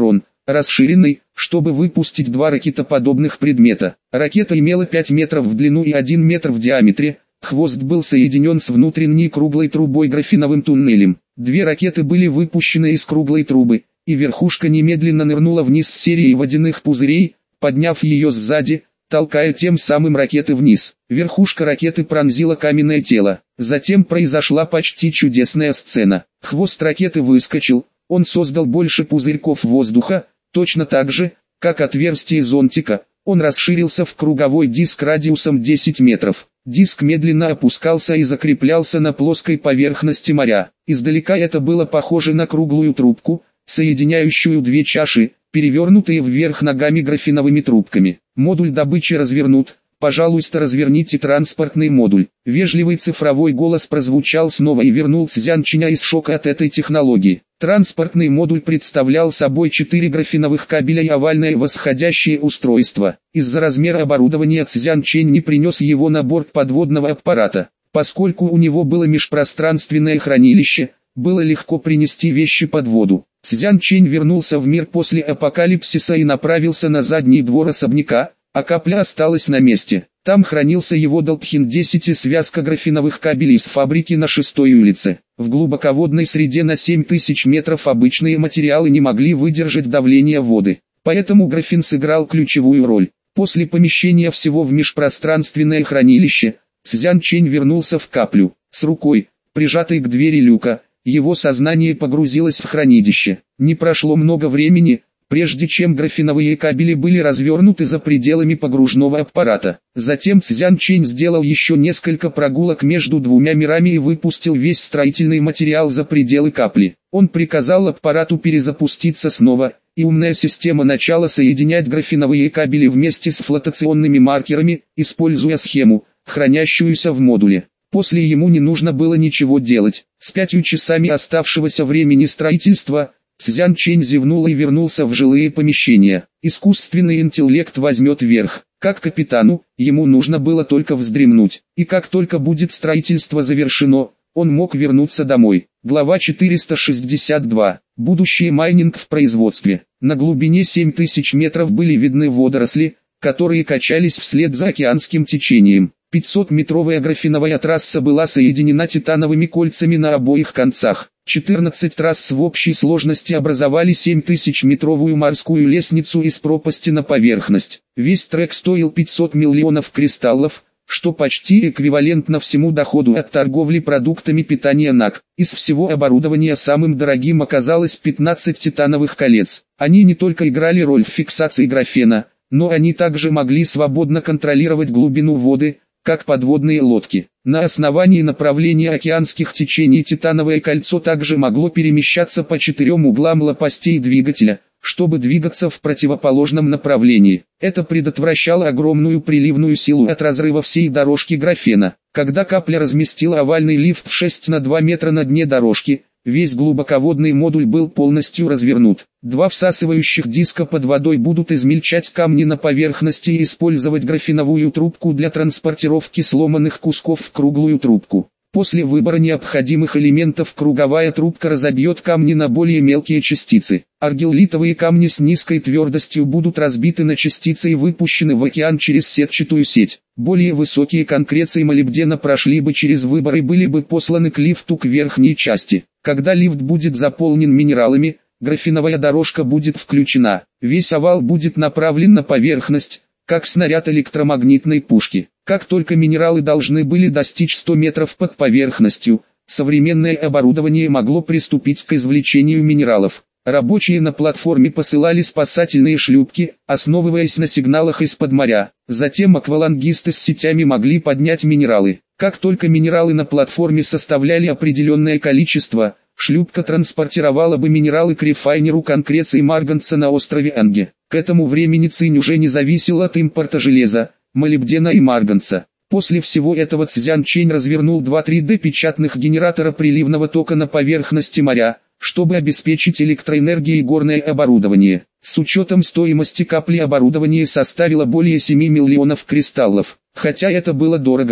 расширенной, чтобы выпустить два ракетоподобных предмета. Ракета имела пять метров в длину и один метр в диаметре, хвост был соединен с внутренней круглой трубой графиновым туннелем. Две ракеты были выпущены из круглой трубы, и верхушка немедленно нырнула вниз с серией водяных пузырей, подняв ее сзади, толкая тем самым ракеты вниз. Верхушка ракеты пронзила каменное тело. Затем произошла почти чудесная сцена. Хвост ракеты выскочил, он создал больше пузырьков воздуха, точно так же, как отверстие зонтика, он расширился в круговой диск радиусом десять метров. Диск медленно опускался и закреплялся на плоской поверхности моря. Издалека это было похоже на круглую трубку, соединяющую две чаши, перевернутые вверх ногами графиновыми трубками. Модуль добычи развернут. «Пожалуйста, разверните транспортный модуль». Вежливый цифровой голос прозвучал снова и вернул Цзян Чиня из шока от этой технологии. Транспортный модуль представлял собой четыре графиновых кабеля и овальное восходящее устройство. Из-за размера оборудования Цзян Чинь не принес его на борт подводного аппарата. Поскольку у него было межпространственное хранилище, было легко принести вещи под воду. Цзян Чинь вернулся в мир после апокалипсиса и направился на задний двор особняка, а капля осталась на месте. Там хранился его Долпхин десять и связка графиновых кабелей с фабрики на шестой улице. В глубоководной среде на семь тысяч метров обычные материалы не могли выдержать давление воды. Поэтому графин сыграл ключевую роль. После помещения всего в межпространственное хранилище, Цзян Чинь вернулся в каплю. С рукой, прижатой к двери люка, его сознание погрузилось в хранилище. Не прошло много времени, прежде чем графиновые кабели были развернуты за пределами погружного аппарата. Затем Цзян Чинь сделал еще несколько прогулок между двумя мирами и выпустил весь строительный материал за пределы капли. Он приказал аппарату перезапуститься снова, и умная система начала соединять графиновые кабели вместе с флотационными маркерами, используя схему, хранящуюся в модуле. После ему не нужно было ничего делать. С пятью часами оставшегося времени строительства, Цзян Чинь зевнул и вернулся в жилые помещения. Искусственный интеллект возьмет верх. Как капитану, ему нужно было только вздремнуть. И как только будет строительство завершено, он мог вернуться домой. Глава четыреста шестьдесят два. Будущее майнинг в производстве. На глубине семь тысяч метров были видны водоросли, которые качались вслед за океанским течением. пятисотметровая графиновая трасса была соединена титановыми кольцами на обоих концах. четырнадцать трасс в общей сложности образовали семитысячметровую морскую лестницу из пропасти на поверхность. Весь трек стоил пятьсот миллионов кристаллов, что почти эквивалентно всему доходу от торговли продуктами питания НАК. Из всего оборудования самым дорогим оказалось пятнадцать титановых колец. Они не только играли роль в фиксации графена, но они также могли свободно контролировать глубину воды, как подводные лодки. На основании направления океанских течений титановое кольцо также могло перемещаться по четырем углам лопастей двигателя, чтобы двигаться в противоположном направлении. Это предотвращало огромную приливную силу от разрыва всей дорожки графена. Когда капля разместила овальный лифт в шесть на два метра на дне дорожки, весь глубоководный модуль был полностью развернут. Два всасывающих диска под водой будут измельчать камни на поверхности и использовать графиновую трубку для транспортировки сломанных кусков в круглую трубку. После выбора необходимых элементов круговая трубка разобьет камни на более мелкие частицы. Аргиллитовые камни с низкой твердостью будут разбиты на частицы и выпущены в океан через сетчатую сеть. Более высокие конкреции молибдена прошли бы через выбор и были бы посланы к лифту к верхней части. Когда лифт будет заполнен минералами, графиновая дорожка будет включена. Весь овал будет направлен на поверхность, как снаряд электромагнитной пушки. Как только минералы должны были достичь ста метров под поверхностью, современное оборудование могло приступить к извлечению минералов. Рабочие на платформе посылали спасательные шлюпки, основываясь на сигналах из-под моря. Затем аквалангисты с сетями могли поднять минералы. Как только минералы на платформе составляли определенное количество, шлюпка транспортировала бы минералы к рефайнеру конкреции марганца на острове Анге. К этому времени Цинь уже не зависел от импорта железа, молибдена и марганца. После всего этого Цзян Чинь развернул два три дэ печатных генератора приливного тока на поверхности моря, чтобы обеспечить электроэнергией горное оборудование. С учетом стоимости капли оборудование составило более семи миллионов кристаллов. Хотя это было дорого,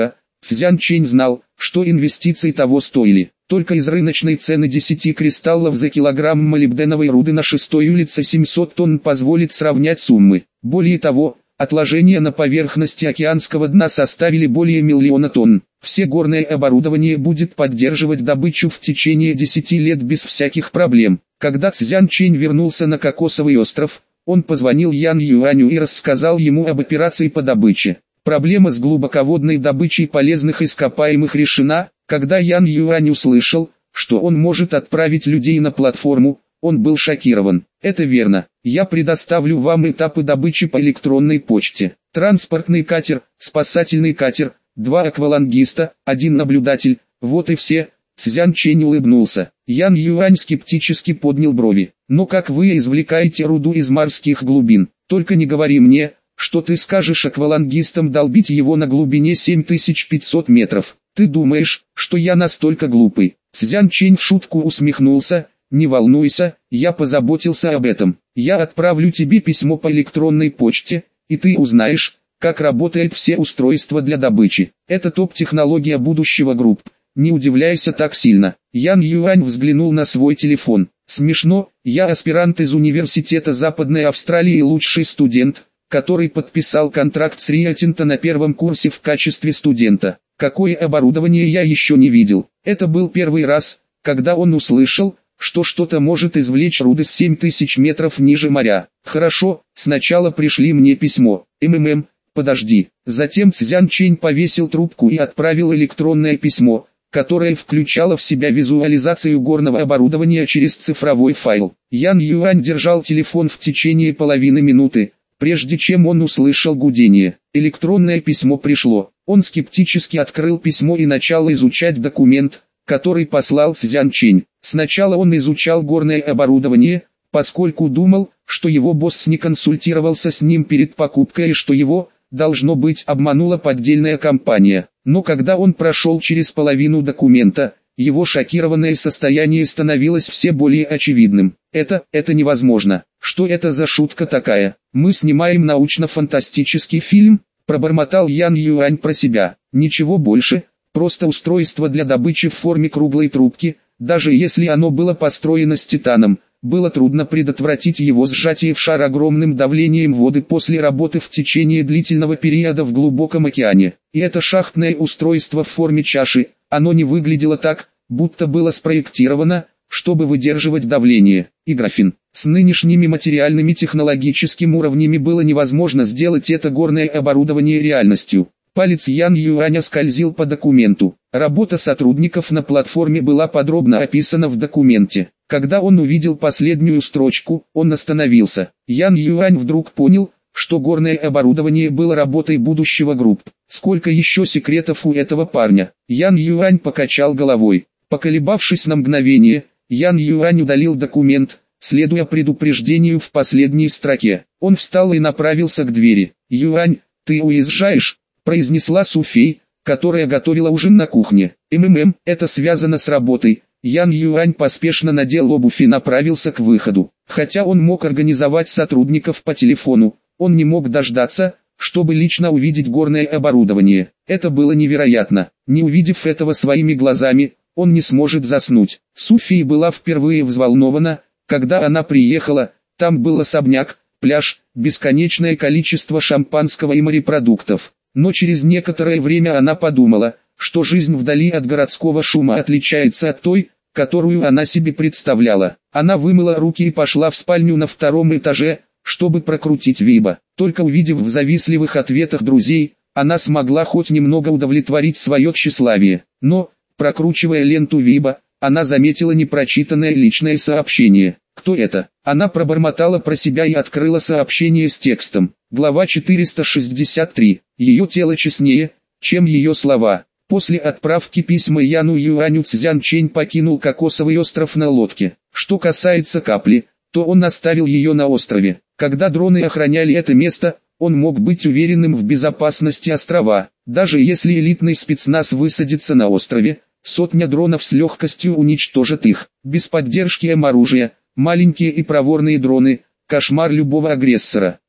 Цзян Чэнь знал, что инвестиции того стоили. Только из рыночной цены десяти кристаллов за килограмм молибденовой руды на шестой улице семьсот тонн позволит сравнять суммы. Более того, отложения на поверхности океанского дна составили более миллиона тонн. Все горное оборудование будет поддерживать добычу в течение десяти лет без всяких проблем. Когда Цзян Чэнь вернулся на Кокосовый остров, он позвонил Ян Юаню и рассказал ему об операции по добыче. Проблема с глубоководной добычей полезных ископаемых решена. Когда Ян Юань услышал, что он может отправить людей на платформу, он был шокирован. Это верно. Я предоставлю вам этапы добычи по электронной почте. Транспортный катер, спасательный катер, два аквалангиста, один наблюдатель, вот и все. Цзян Чэнь улыбнулся. Ян Юань скептически поднял брови. Но как вы извлекаете руду из морских глубин? Только не говори мне, что ты скажешь аквалангистам долбить его на глубине семь тысяч пятьсот метров. Ты думаешь, что я настолько глупый? Цзян Чэнь в шутку усмехнулся. Не волнуйся, я позаботился об этом. Я отправлю тебе письмо по электронной почте, и ты узнаешь, как работают все устройства для добычи. Это топ-технология будущего групп. Не удивляйся так сильно. Ян Юань взглянул на свой телефон. Смешно, я аспирант из университета Западной Австралии и лучший студент, который подписал контракт с Рио Тинто на первом курсе в качестве студента. Какое оборудование я еще не видел. Это был первый раз, когда он услышал, что что-то может извлечь руды с семь тысяч метров ниже моря. Хорошо, сначала пришли мне письмо. МММ, подожди. Затем Цзян Чэнь повесил трубку и отправил электронное письмо, которое включало в себя визуализацию горного оборудования через цифровой файл. Ян Юань держал телефон в течение половины минуты, прежде чем он услышал гудение. Электронное письмо пришло. Он скептически открыл письмо и начал изучать документ, который послал Цзян Чэнь. Сначала он изучал горное оборудование, поскольку думал, что его босс не консультировался с ним перед покупкой и что его, должно быть, обманула поддельная компания. Но когда он прошел через половину документа, его шокированное состояние становилось все более очевидным. Это, это невозможно. Что это за шутка такая? Мы снимаем научно-фантастический фильм? Пробормотал Ян Юань про себя. Ничего больше, просто устройство для добычи в форме круглой трубки. Даже если оно было построено с титаном, было трудно предотвратить его сжатие в шар огромным давлением воды после работы в течение длительного периода в глубоком океане. И это шахтное устройство в форме чаши, оно не выглядело так, будто было спроектировано, чтобы выдерживать давление. И графин. С нынешними материальными технологическими уровнями было невозможно сделать это горное оборудование реальностью. Палец Ян Юаня скользил по документу. Работа сотрудников на платформе была подробно описана в документе. Когда он увидел последнюю строчку, он остановился. Ян Юань вдруг понял, что горное оборудование было работой будущего групп. Сколько еще секретов у этого парня? Ян Юань покачал головой. Поколебавшись на мгновение, Ян Юань удалил документ, следуя предупреждению в последней строке. Он встал и направился к двери. «Юань, ты уезжаешь?» – произнесла Суфей, которая готовила ужин на кухне. «МММ, это связано с работой». Ян Юань поспешно надел обувь и направился к выходу. Хотя он мог организовать сотрудников по телефону, он не мог дождаться, чтобы лично увидеть горное оборудование. Это было невероятно. Не увидев этого своими глазами, он не сможет заснуть. Суфия была впервые взволнована, когда она приехала. Там был особняк, пляж, бесконечное количество шампанского и морепродуктов. Но через некоторое время она подумала, что жизнь вдали от городского шума отличается от той, которую она себе представляла. Она вымыла руки и пошла в спальню на втором этаже, чтобы прокрутить Виба. Только увидев в завистливых ответах друзей, она смогла хоть немного удовлетворить свое тщеславие. Но, прокручивая ленту Виба, она заметила непрочитанное личное сообщение. Кто это? Она пробормотала про себя и открыла сообщение с текстом. Глава четыреста шестьдесят три. Ее тело честнее, чем ее слова. После отправки письма Яну Юаню Цзян Чэнь покинул Кокосовый остров на лодке. Что касается капли, то он оставил ее на острове. Когда дроны охраняли это место, он мог быть уверенным в безопасности острова. Даже если элитный спецназ высадится на острове, сотня дронов с легкостью уничтожит их. Без поддержки эм-оружия, маленькие и проворные дроны – кошмар любого агрессора.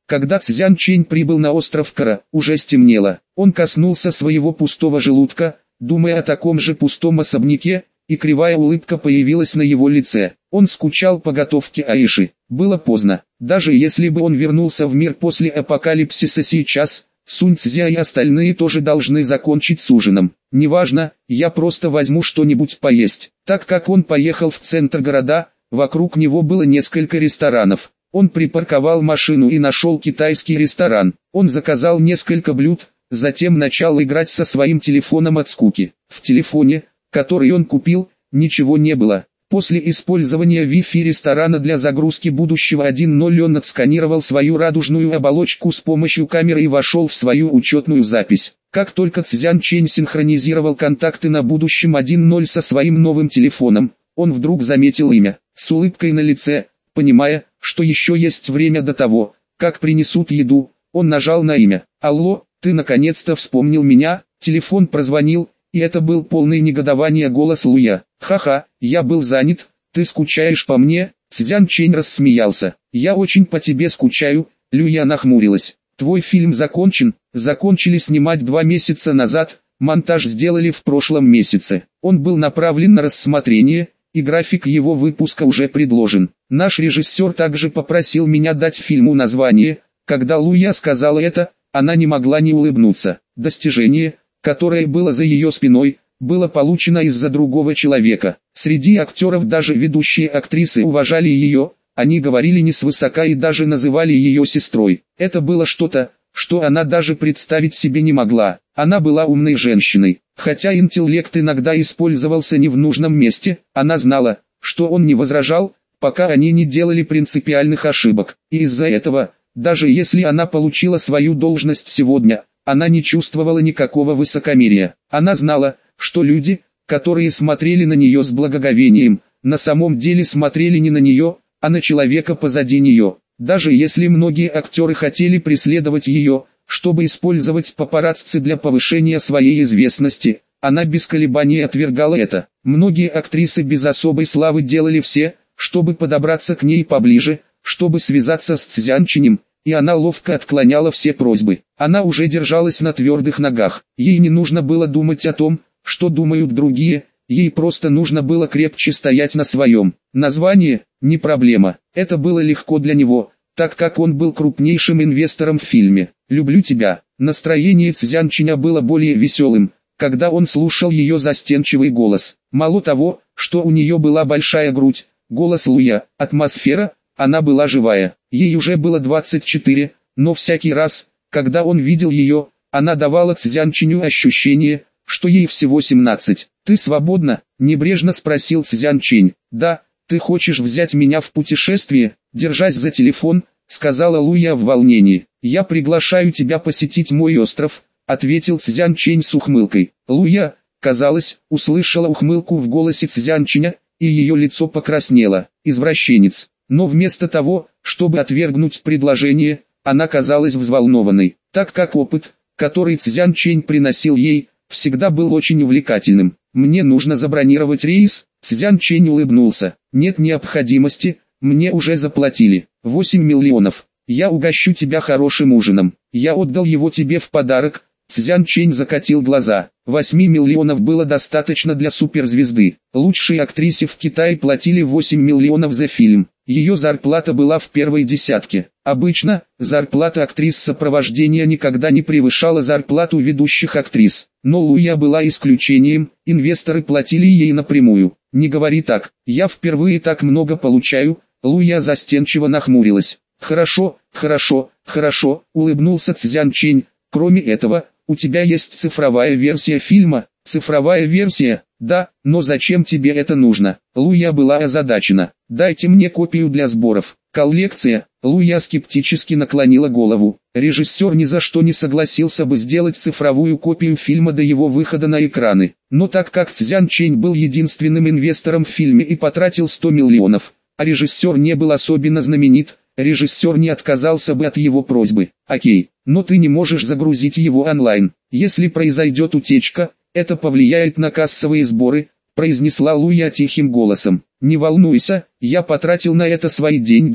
Когда Цзян Чэнь прибыл на остров Кара, уже стемнело. Он коснулся своего пустого желудка, думая о таком же пустом особняке, и кривая улыбка появилась на его лице. Он скучал по готовке Аиши. Было поздно. Даже если бы он вернулся в мир после апокалипсиса сейчас, Сунь Цзя и остальные тоже должны закончить с ужином. Неважно, я просто возьму что-нибудь поесть. Так как он поехал в центр города, вокруг него было несколько ресторанов. Он припарковал машину и нашел китайский ресторан. Он заказал несколько блюд, затем начал играть со своим телефоном от скуки. В телефоне, который он купил, ничего не было. После использования Wi-Fi ресторана для загрузки будущего один ноль он отсканировал свою радужную оболочку с помощью камеры и вошел в свою учетную запись. Как только Цзян Чэнь синхронизировал контакты на будущем один ноль со своим новым телефоном, он вдруг заметил имя. С улыбкой на лице, понимая, что еще есть время до того, как принесут еду, он нажал на имя. «Алло, ты наконец-то вспомнил меня?» Телефон прозвонил, и это был полный негодования голос Луя. «Ха-ха, я был занят, ты скучаешь по мне?» Цзян Чэнь рассмеялся. «Я очень по тебе скучаю», Люя нахмурилась. «Твой фильм закончен?» «Закончили снимать два месяца назад, монтаж сделали в прошлом месяце. Он был направлен на рассмотрение, и график его выпуска уже предложен. Наш режиссер также попросил меня дать фильму название». Когда Луя сказала это, она не могла не улыбнуться. Достижение, которое было за ее спиной, было получено из-за другого человека. Среди актеров даже ведущие актрисы уважали ее, они говорили не свысока и даже называли ее сестрой. Это было что-то, что она даже представить себе не могла. Она была умной женщиной. Хотя интеллект иногда использовался не в нужном месте, она знала, что он не возражал, пока они не делали принципиальных ошибок. И из-за этого, даже если она получила свою должность сегодня, она не чувствовала никакого высокомерия. Она знала, что люди, которые смотрели на нее с благоговением, на самом деле смотрели не на нее, а на человека позади нее. Даже если многие актеры хотели преследовать ее, чтобы использовать папарацци для повышения своей известности, она без колебаний отвергала это. Многие актрисы без особой славы делали все, чтобы подобраться к ней поближе, чтобы связаться с Цзян Чэнем, и она ловко отклоняла все просьбы. Она уже держалась на твердых ногах. Ей не нужно было думать о том, что думают другие, ей просто нужно было крепче стоять на своем. Название – не проблема. Это было легко для него, так как он был крупнейшим инвестором в фильме. «Люблю тебя». Настроение Цзян Чэня было более веселым, когда он слушал ее застенчивый голос. Мало того, что у нее была большая грудь, голос Луя, атмосфера, она была живая. Ей уже было двадцать четыре, но всякий раз, когда он видел ее, она давала Цзян Чэню ощущение, что ей всего семнадцать. «Ты свободна?» – небрежно спросил Цзян Чэнь. «Да, ты хочешь взять меня в путешествие?» Держась за телефон, сказала Луя в волнении. «Я приглашаю тебя посетить мой остров», – ответил Цзян Чэнь с ухмылкой. Луя, казалось, услышала ухмылку в голосе Цзян Чэня, и ее лицо покраснело. «Извращенец». Но вместо того, чтобы отвергнуть предложение, она казалась взволнованной, так как опыт, который Цзян Чэнь приносил ей, всегда был очень увлекательным. «Мне нужно забронировать рейс?» Цзян Чэнь улыбнулся. «Нет необходимости, мне уже заплатили. восемь миллионов. Я угощу тебя хорошим ужином. Я отдал его тебе в подарок». Цзян Чэнь закатил глаза. восемь миллионов было достаточно для суперзвезды. Лучшей актрисе в Китае платили восемь миллионов за фильм. Ее зарплата была в первой десятке. Обычно, зарплата актрис сопровождения никогда не превышала зарплату ведущих актрис. Но Луя была исключением, инвесторы платили ей напрямую. «Не говори так, я впервые так много получаю», Луя застенчиво нахмурилась. «Хорошо, хорошо, хорошо», улыбнулся Цзян Чэнь. «Кроме этого, у тебя есть цифровая версия фильма?» «Цифровая версия? Да, но зачем тебе это нужно?» Луя была озадачена. «Дайте мне копию для сборов». «Коллекция?» Луя скептически наклонила голову. Режиссер ни за что не согласился бы сделать цифровую копию фильма до его выхода на экраны. Но так как Цзян Чэнь был единственным инвестором в фильме и потратил сто миллионов, а режиссер не был особенно знаменит, режиссер не отказался бы от его просьбы. «Окей, но ты не можешь загрузить его онлайн. Если произойдет утечка, это повлияет на кассовые сборы», произнесла Луя тихим голосом. «Не волнуйся, я потратил на это свои деньги»,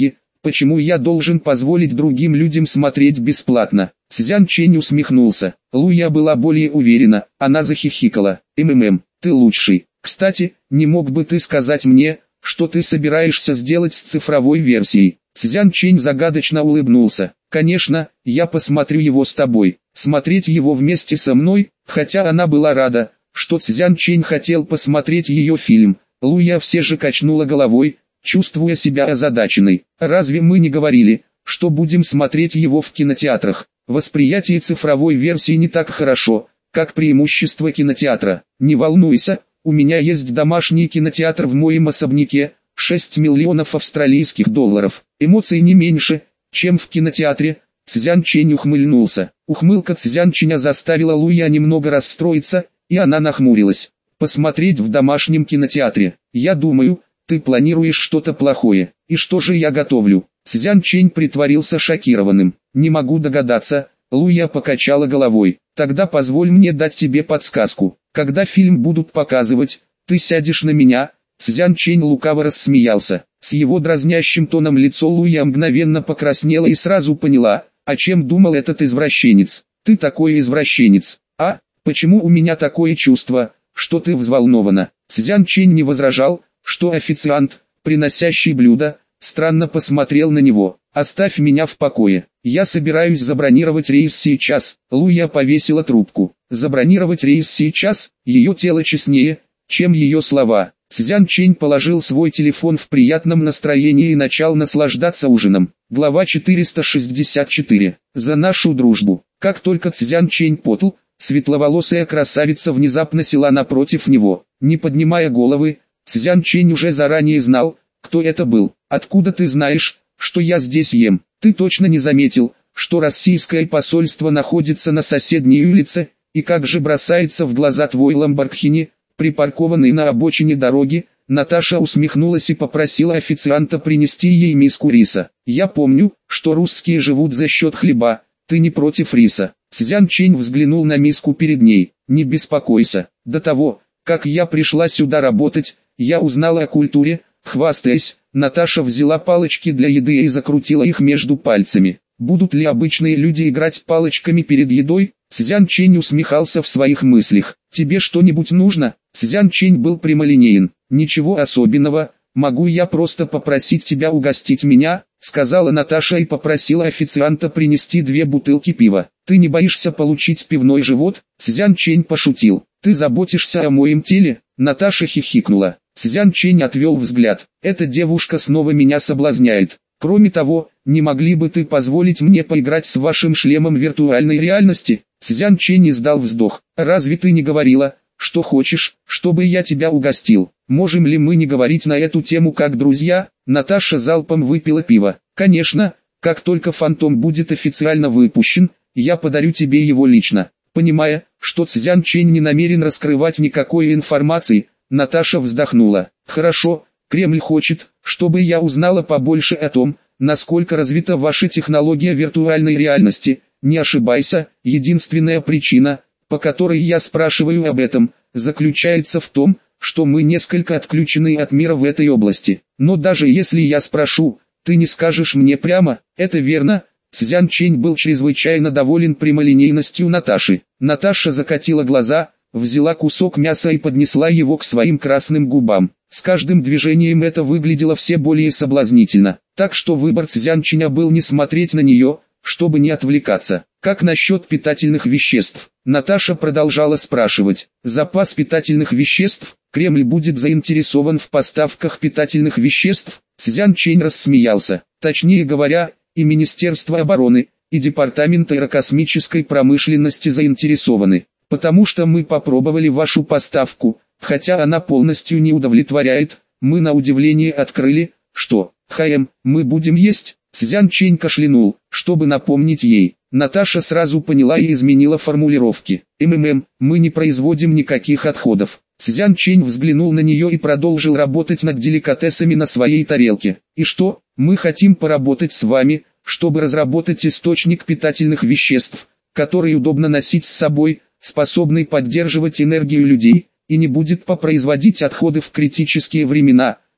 Почему я должен позволить другим людям смотреть бесплатно? Цзян Чэнь усмехнулся. Луя была более уверена, она захихикала. МММ, ты лучший. Кстати, не мог бы ты сказать мне, что ты собираешься сделать с цифровой версией? Цзян Чэнь загадочно улыбнулся. Конечно, я посмотрю его с тобой. Смотреть его вместе со мной, хотя она была рада, что Цзян Чэнь хотел посмотреть ее фильм. Луя все же качнула головой, чувствуя себя озадаченной. Разве мы не говорили, что будем смотреть его в кинотеатрах? Восприятие цифровой версии не так хорошо, как преимущество кинотеатра. Не волнуйся, у меня есть домашний кинотеатр в моем особняке, шесть миллионов австралийских долларов. Эмоций не меньше, чем в кинотеатре. Цзян Чэнь ухмыльнулся. Ухмылка Цзян Чэня заставила Луя немного расстроиться, и она нахмурилась. Посмотреть в домашнем кинотеатре. Я думаю, ты планируешь что-то плохое. И что же я готовлю? Цзян Чэнь притворился шокированным. Не могу догадаться. Луя покачала головой. Тогда позволь мне дать тебе подсказку. Когда фильм будут показывать, ты сядешь на меня. Цзян Чэнь лукаво рассмеялся. С его дразнящим тоном лицо Луя мгновенно покраснело и сразу поняла, о чем думал этот извращенец. Ты такой извращенец. А, почему у меня такое чувство, что ты взволнована? Цзян Чэнь не возражал, что официант, приносящий блюдо, странно посмотрел на него. «Оставь меня в покое. Я собираюсь забронировать рейс сейчас». Луя повесила трубку. Забронировать рейс сейчас, ее тело честнее, чем ее слова. Цзян Чэнь положил свой телефон в приятном настроении и начал наслаждаться ужином. Глава четыреста шестьдесят четыре. За нашу дружбу. Как только Цзян Чэнь потл, светловолосая красавица внезапно села напротив него. Не поднимая головы, Цзян Чэнь уже заранее знал, кто это был. «Откуда ты знаешь, что я здесь ем? Ты точно не заметил, что российское посольство находится на соседней улице, и как же бросается в глаза твой Ламборгхини, припаркованный на обочине дороги?» Наташа усмехнулась и попросила официанта принести ей миску риса. «Я помню, что русские живут за счет хлеба, ты не против риса?» Цзян Чэнь взглянул на миску перед ней. «Не беспокойся, до того, как я пришла сюда работать, я узнала о культуре». Хвастаясь, Наташа взяла палочки для еды и закрутила их между пальцами. «Будут ли обычные люди играть палочками перед едой?» Цзян Чэнь усмехался в своих мыслях. «Тебе что-нибудь нужно?» Цзян Чэнь был прямолинеен. «Ничего особенного, могу я просто попросить тебя угостить меня?» Сказала Наташа и попросила официанта принести две бутылки пива. «Ты не боишься получить пивной живот?» Цзян Чэнь пошутил. «Ты заботишься о моем теле?» Наташа хихикнула. Цзян Чэнь отвел взгляд. «Эта девушка снова меня соблазняет. Кроме того, не могли бы ты позволить мне поиграть с вашим шлемом виртуальной реальности?» Цзян Чэнь издал вздох. «Разве ты не говорила, что хочешь, чтобы я тебя угостил? Можем ли мы не говорить на эту тему как друзья?» Наташа залпом выпила пиво. «Конечно, как только Фантом будет официально выпущен, я подарю тебе его лично». Понимая, что Цзян Чэнь не намерен раскрывать никакой информации, Наташа вздохнула. «Хорошо, Кремль хочет, чтобы я узнала побольше о том, насколько развита ваша технология виртуальной реальности. Не ошибайся, единственная причина, по которой я спрашиваю об этом, заключается в том, что мы несколько отключены от мира в этой области. Но даже если я спрошу, ты не скажешь мне прямо, это верно?» Цзян Чэнь был чрезвычайно доволен прямолинейностью Наташи. Наташа закатила глаза, взяла кусок мяса и поднесла его к своим красным губам. С каждым движением это выглядело все более соблазнительно. Так что выбор Цзян Чэня был не смотреть на нее, чтобы не отвлекаться. «Как насчет питательных веществ?» Наташа продолжала спрашивать. «Запас питательных веществ? Кремль будет заинтересован в поставках питательных веществ?» Цзян Чэнь рассмеялся. «Точнее говоря, и Министерство обороны, и Департамент аэрокосмической промышленности заинтересованы. Потому что мы попробовали вашу поставку, хотя она полностью не удовлетворяет, мы на удивление открыли, что, ХМ, мы будем есть». Цзян Чэнь кашлянул, чтобы напомнить ей. Наташа сразу поняла и изменила формулировки. «МММ, мы не производим никаких отходов». Цзян Чэнь взглянул на нее и продолжил работать над деликатесами на своей тарелке. «И что, мы хотим поработать с вами, чтобы разработать источник питательных веществ, который удобно носить с собой, способный поддерживать энергию людей, и не будет попроизводить отходы в критические времена».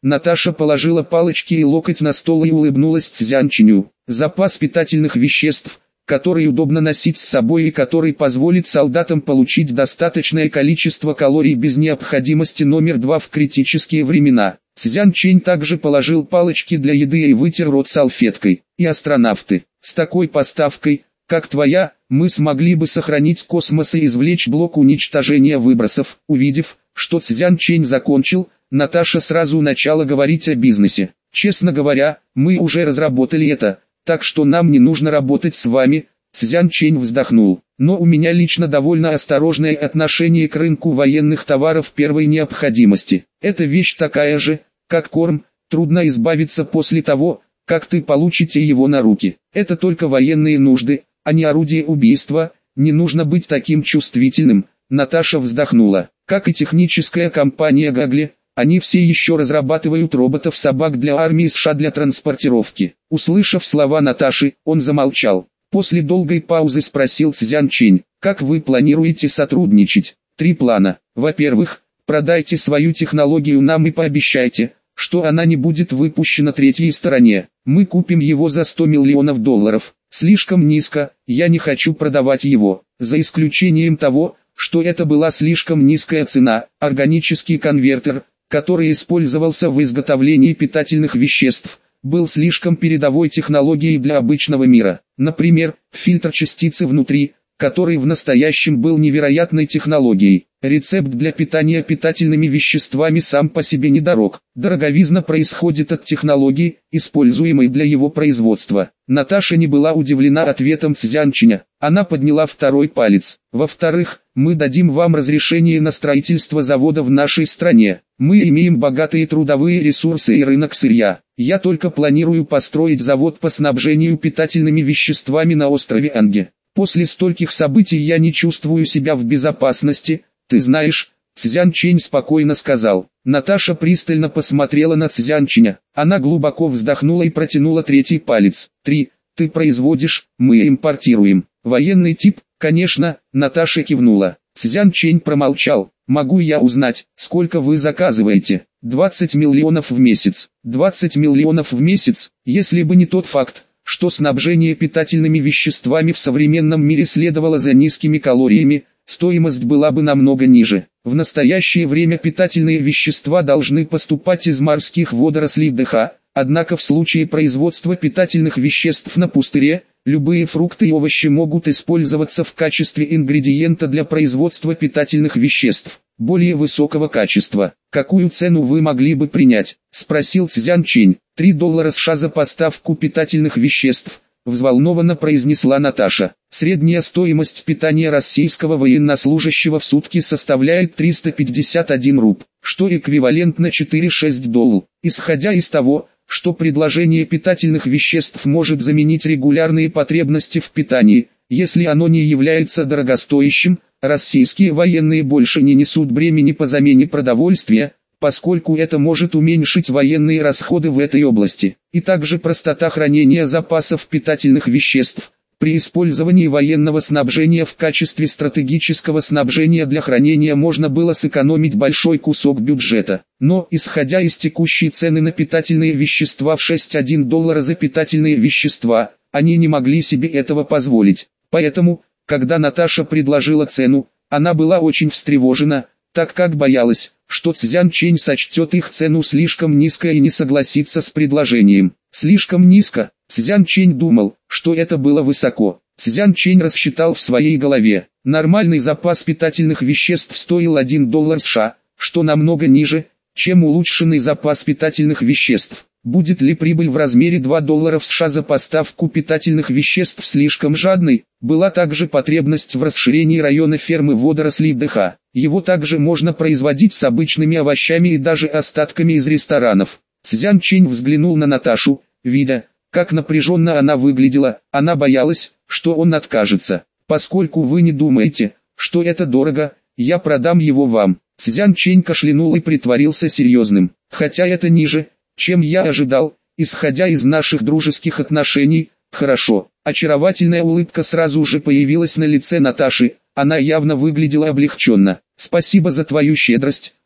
Наташа положила палочки и локоть на стол и улыбнулась Цзян Чиню. Запас питательных веществ, который удобно носить с собой и который позволит солдатам получить достаточное количество калорий без необходимости номер два в критические времена. Цзян Чинь также положил палочки для еды и вытер рот салфеткой. И астронавты, с такой поставкой, как твоя, мы смогли бы сохранить космос и извлечь блок уничтожения выбросов. Увидев, что Цзян Чинь закончил, Наташа сразу начала говорить о бизнесе. Честно говоря, мы уже разработали это, так что нам не нужно работать с вами. Цзян Чинь вздохнул. Но у меня лично довольно осторожное отношение к рынку военных товаров первой необходимости. Эта вещь такая же, как корм, трудно избавиться после того, как ты получите его на руки. Это только военные нужды, а не орудие убийства, не нужно быть таким чувствительным. Наташа вздохнула. Как и техническая компания Гагли, они все еще разрабатывают роботов-собак для армии США для транспортировки. Услышав слова Наташи, он замолчал. После долгой паузы спросил Цзян Чинь: как вы планируете сотрудничать? Три плана. Во-первых, продайте свою технологию нам и пообещайте, что она не будет выпущена третьей стороне. Мы купим его за сто миллионов долларов. Слишком низко, я не хочу продавать его. За исключением того, что это была слишком низкая цена. Органический конвертер, который использовался в изготовлении питательных веществ, был слишком передовой технологией для обычного мира. Например, фильтр частицы внутри, который в настоящем был невероятной технологией. Рецепт для питания питательными веществами сам по себе недорог. Дороговизна происходит от технологии, используемой для его производства. Наташа не была удивлена ответом Цзян Чиня. Она подняла второй палец. Во-вторых, мы дадим вам разрешение на строительство завода в нашей стране. Мы имеем богатые трудовые ресурсы и рынок сырья. Я только планирую построить завод по снабжению питательными веществами на острове Анге. После стольких событий я не чувствую себя в безопасности, ты знаешь, Цзян Чинь спокойно сказал. Наташа пристально посмотрела на Цзян Чиня. Она глубоко вздохнула и протянула третий палец. Три. Ты производишь, мы импортируем. Военный тип, конечно, Наташа кивнула. Цзян Чинь промолчал. Могу я узнать, сколько вы заказываете? двадцать миллионов в месяц. двадцать миллионов в месяц, если бы не тот факт, что снабжение питательными веществами в современном мире следовало за низкими калориями, стоимость была бы намного ниже. В настоящее время питательные вещества должны поступать из морских водорослей ДХ, однако в случае производства питательных веществ на пустыре, любые фрукты и овощи могут использоваться в качестве ингредиента для производства питательных веществ более высокого качества. Какую цену вы могли бы принять? Спросил Цзян Чинь. Три доллара США за поставку питательных веществ, взволнованно произнесла Наташа. Средняя стоимость питания российского военнослужащего в сутки составляет триста пятьдесят один руб, что эквивалентно четыре целых шесть десятых долларов. Исходя из того, что предложение питательных веществ может заменить регулярные потребности в питании, если оно не является дорогостоящим, российские военные больше не несут бремени по замене продовольствия, поскольку это может уменьшить военные расходы в этой области. И также простота хранения запасов питательных веществ. При использовании военного снабжения в качестве стратегического снабжения для хранения можно было сэкономить большой кусок бюджета. Но, исходя из текущей цены на питательные вещества в шесть целых одна десятая доллара за питательные вещества, они не могли себе этого позволить. Поэтому, когда Наташа предложила цену, она была очень встревожена, так как боялась, что Цзян Чинь сочтет их цену слишком низкой и не согласится с предложением. Слишком низко, Цзян Чинь думал, что это было высоко. Цзян Чинь рассчитал в своей голове. Нормальный запас питательных веществ стоил один доллар США, что намного ниже, чем улучшенный запас питательных веществ. Будет ли прибыль в размере два доллара США за поставку питательных веществ слишком жадной? Была также потребность в расширении района фермы водорослей ДХ. Его также можно производить с обычными овощами и даже остатками из ресторанов. Цзян Чинь взглянул на Наташу, видя, как напряженно она выглядела. Она боялась, что он откажется. Поскольку вы не думаете, что это дорого, я продам его вам. Цзян Чинь кашлянул и притворился серьезным. Хотя это ниже, чем я ожидал, исходя из наших дружеских отношений. Хорошо. Очаровательная улыбка сразу же появилась на лице Наташи, она явно выглядела облегченно. Спасибо за твою щедрость,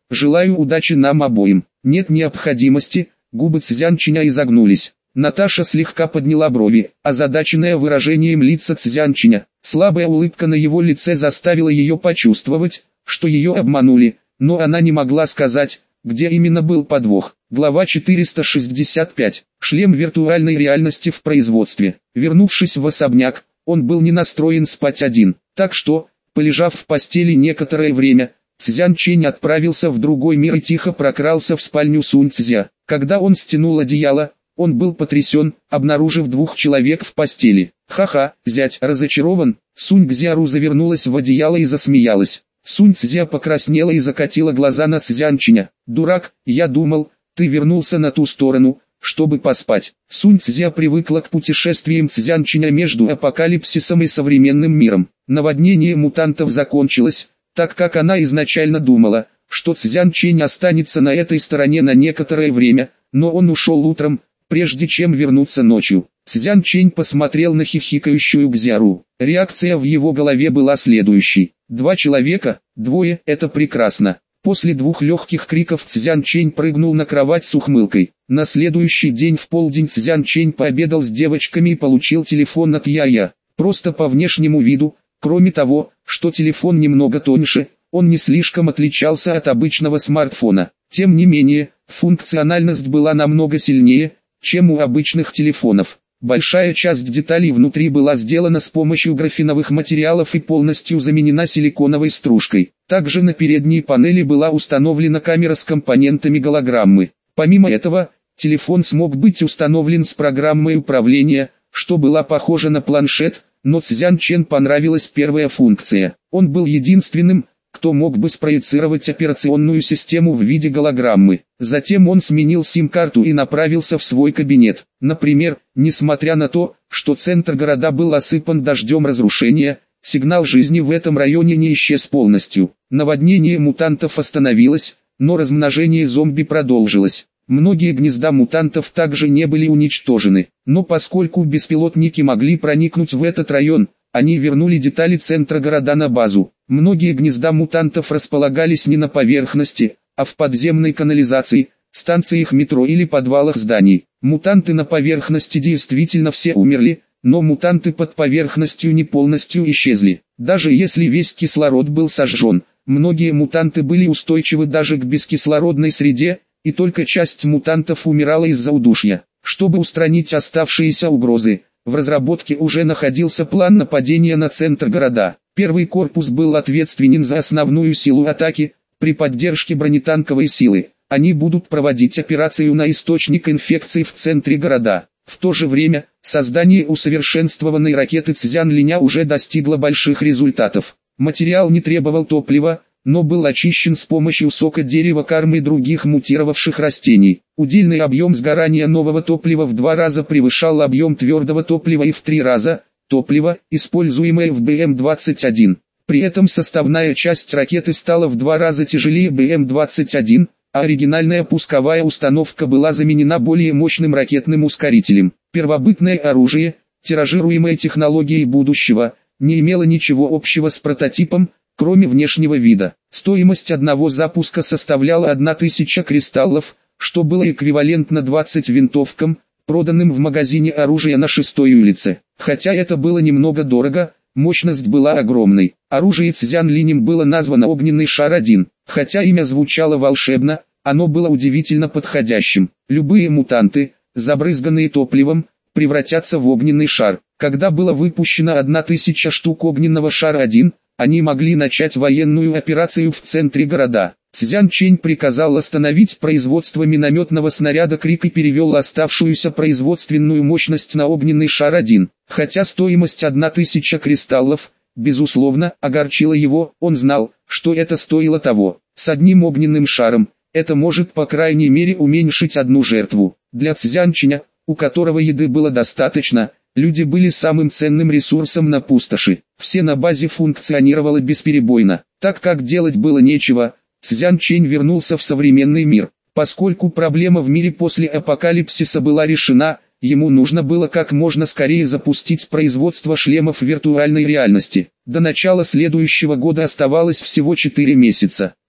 Желаю удачи нам обоим. Нет необходимости, губы Цзянчиня изогнулись. Наташа слегка подняла брови, озадаченная выражением лица Цзянчиня. Слабая улыбка на его лице заставила ее почувствовать, что ее обманули, но она не могла сказать, где именно был подвох. Глава четыреста шестьдесят пять. Шлем виртуальной реальности в производстве. Вернувшись в особняк, он был не настроен спать один, так что, полежав в постели некоторое время, Цзян Чэнь отправился в другой мир и тихо прокрался в спальню Сунь Цзя. Когда он стянул одеяло, он был потрясен, обнаружив двух человек в постели. «Ха-ха, зять разочарован?» Сунь Цзяру завернулась в одеяло и засмеялась. Сунь Цзя покраснела и закатила глаза на Цзян Чэня. «Дурак, я думал, ты вернулся на ту сторону, чтобы поспать». Сунь Цзя привыкла к путешествиям Цзян Чэня между апокалипсисом и современным миром. Наводнение мутантов закончилось, так как она изначально думала, что Цзян Чэнь останется на этой стороне на некоторое время, но он ушел утром, прежде чем вернуться ночью. Цзян Чэнь посмотрел на хихикающую Гзяру. Реакция в его голове была следующей. Два человека, двое, это прекрасно. После двух легких криков Цзян Чэнь прыгнул на кровать с ухмылкой. На следующий день в полдень Цзян Чэнь пообедал с девочками и получил телефон от Яя. Просто по внешнему виду, кроме того, что телефон немного тоньше, он не слишком отличался от обычного смартфона. Тем не менее, функциональность была намного сильнее, чем у обычных телефонов. Большая часть деталей внутри была сделана с помощью графеновых материалов и полностью заменена силиконовой стружкой. Также на передней панели была установлена камера с компонентами голограммы. Помимо этого, телефон смог быть установлен с программой управления, что была похожа на планшет, но Цзян Чэн понравилась первая функция. Он был единственным, кто мог бы спроецировать операционную систему в виде голограммы. Затем он сменил сим-карту и направился в свой кабинет. Например, несмотря на то, что центр города был осыпан дождем разрушения, сигнал жизни в этом районе не исчез полностью. Наводнение мутантов остановилось, но размножение зомби продолжилось. Многие гнезда мутантов также не были уничтожены, но поскольку беспилотники могли проникнуть в этот район, они вернули детали центра города на базу. Многие гнезда мутантов располагались не на поверхности, а в подземной канализации, станциях метро или подвалах зданий. Мутанты на поверхности действительно все умерли, но мутанты под поверхностью не полностью исчезли. Даже если весь кислород был сожжен, многие мутанты были устойчивы даже к бескислородной среде, и только часть мутантов умирала из-за удушья. Чтобы устранить оставшиеся угрозы, в разработке уже находился план нападения на центр города. Первый корпус был ответственен за основную силу атаки, при поддержке бронетанковой силы. Они будут проводить операцию на источник инфекции в центре города. В то же время, создание усовершенствованной ракеты Цзян Линя уже достигло больших результатов. Материал не требовал топлива, но был очищен с помощью сока дерева кармы и других мутировавших растений. Удельный объем сгорания нового топлива в два раза превышал объем твердого топлива и в три раза топливо, используемое в Бэ Эм двадцать один. При этом составная часть ракеты стала в два раза тяжелее Бэ Эм двадцать один, а оригинальная пусковая установка была заменена более мощным ракетным ускорителем. Первобытное оружие, тиражируемое технологией будущего, не имело ничего общего с прототипом, кроме внешнего вида. Стоимость одного запуска составляла тысяча кристаллов, что было эквивалентно двадцати винтовкам, проданным в магазине оружия на шестой улице. Хотя это было немного дорого, мощность была огромной. Оружие Цзян Линем было названо «Огненный шар один». Хотя имя звучало волшебно, оно было удивительно подходящим. Любые мутанты, забрызганные топливом, превратятся в огненный шар. Когда было выпущено тысяча штук огненного шара один, они могли начать военную операцию в центре города. Цзян Чэнь приказал остановить производство минометного снаряда «Крик» и перевел оставшуюся производственную мощность на огненный шар один. Хотя стоимость тысяча кристаллов, безусловно, огорчила его, он знал, что это стоило того. С одним огненным шаром, это может по крайней мере уменьшить одну жертву. Для Цзян Чэня, у которого еды было достаточно, люди были самым ценным ресурсом на пустоши. Все на базе функционировало бесперебойно. Так как делать было нечего, Цзян Чэнь вернулся в современный мир. Поскольку проблема в мире после апокалипсиса была решена, ему нужно было как можно скорее запустить производство шлемов виртуальной реальности. До начала следующего года оставалось всего четыре месяца.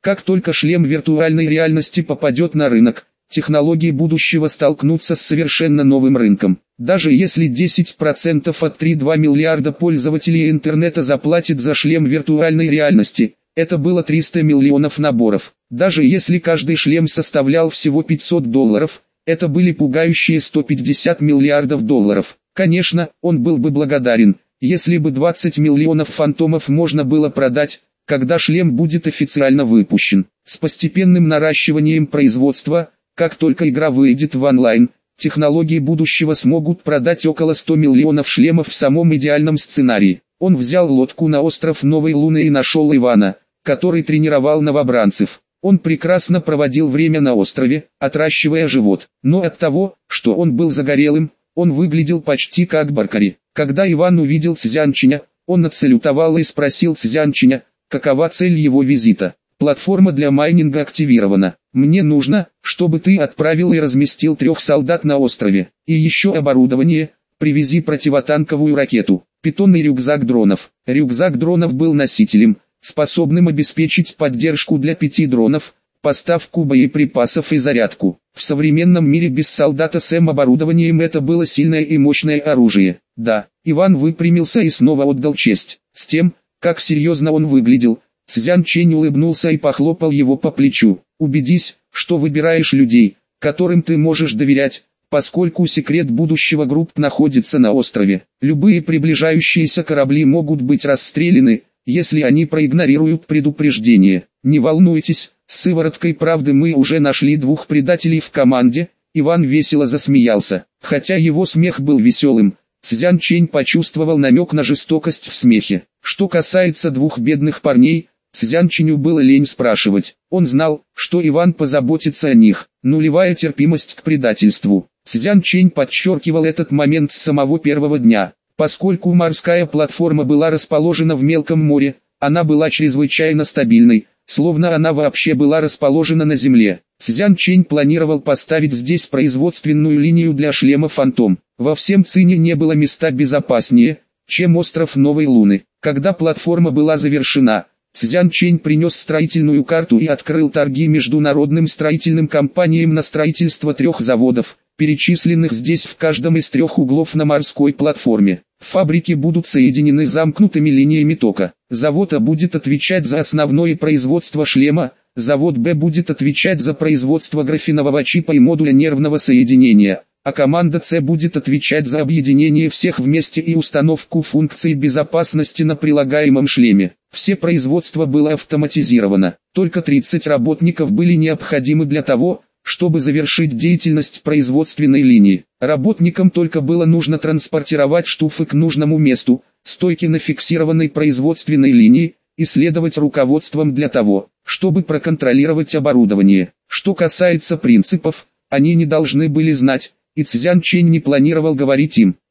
Как только шлем виртуальной реальности попадет на рынок, технологии будущего столкнутся с совершенно новым рынком. Даже если десять процентов от три целых две десятых миллиарда пользователей интернета заплатит за шлем виртуальной реальности, это было триста миллионов наборов. Даже если каждый шлем составлял всего пятьсот долларов, это были пугающие сто пятьдесят миллиардов долларов. Конечно, он был бы благодарен, если бы двадцать миллионов фантомов можно было продать, когда шлем будет официально выпущен. С постепенным наращиванием производства, как только игра выйдет в онлайн, технологии будущего смогут продать около ста миллионов шлемов в самом идеальном сценарии. Он взял лодку на остров Новой Луны и нашел Ивана, который тренировал новобранцев. Он прекрасно проводил время на острове, отращивая живот. Но от того, что он был загорелым, он выглядел почти как Баркари. Когда Иван увидел Цзянчиня, он отсалютовал и спросил Цзянчиня, какова цель его визита. Платформа для майнинга активирована. Мне нужно, чтобы ты отправил и разместил трех солдат на острове. И еще оборудование, привези противотанковую ракету, питонный рюкзак дронов. Рюкзак дронов был носителем, способным обеспечить поддержку для пяти дронов, поставку боеприпасов и зарядку. В современном мире без солдата с М-оборудованием это было сильное и мощное оружие. Да, Иван выпрямился и снова отдал честь. С тем, как серьезно он выглядел, Цзянчень улыбнулся и похлопал его по плечу. Убедись, что выбираешь людей, которым ты можешь доверять, поскольку секрет будущего групп находится на острове. Любые приближающиеся корабли могут быть расстреляны, если они проигнорируют предупреждение. Не волнуйтесь, с сывороткой правды мы уже нашли двух предателей в команде. Иван весело засмеялся. Хотя его смех был веселым, Цзянчень почувствовал намек на жестокость в смехе. Что касается двух бедных парней, Цзянченю было лень спрашивать. Он знал, что Иван позаботится о них. Нулевая терпимость к предательству. Цзянчень подчеркивал этот момент с самого первого дня. Поскольку морская платформа была расположена в мелком море, она была чрезвычайно стабильной, словно она вообще была расположена на земле. Цзянчень планировал поставить здесь производственную линию для шлема «Фантом». Во всем Цине не было места безопаснее, чем остров Новой Луны. Когда платформа была завершена, Цзянчень принес строительную карту и открыл торги международным строительным компаниям на строительство трех заводов, перечисленных здесь в каждом из трех углов на морской платформе. Фабрики будут соединены замкнутыми линиями тока. Завод А будет отвечать за основное производство шлема, завод Б будет отвечать за производство графенового чипа и модуля нервного соединения, а команда С будет отвечать за объединение всех вместе и установку функций безопасности на прилагаемом шлеме. Все производство было автоматизировано. Только тридцать работников были необходимы для того, чтобы завершить деятельность производственной линии. Работникам только было нужно транспортировать штуфы к нужному месту, стойки на фиксированной производственной линии, и следовать руководствам для того, чтобы проконтролировать оборудование. Что касается принципов, они не должны были знать, и Цзянчень не планировал говорить им.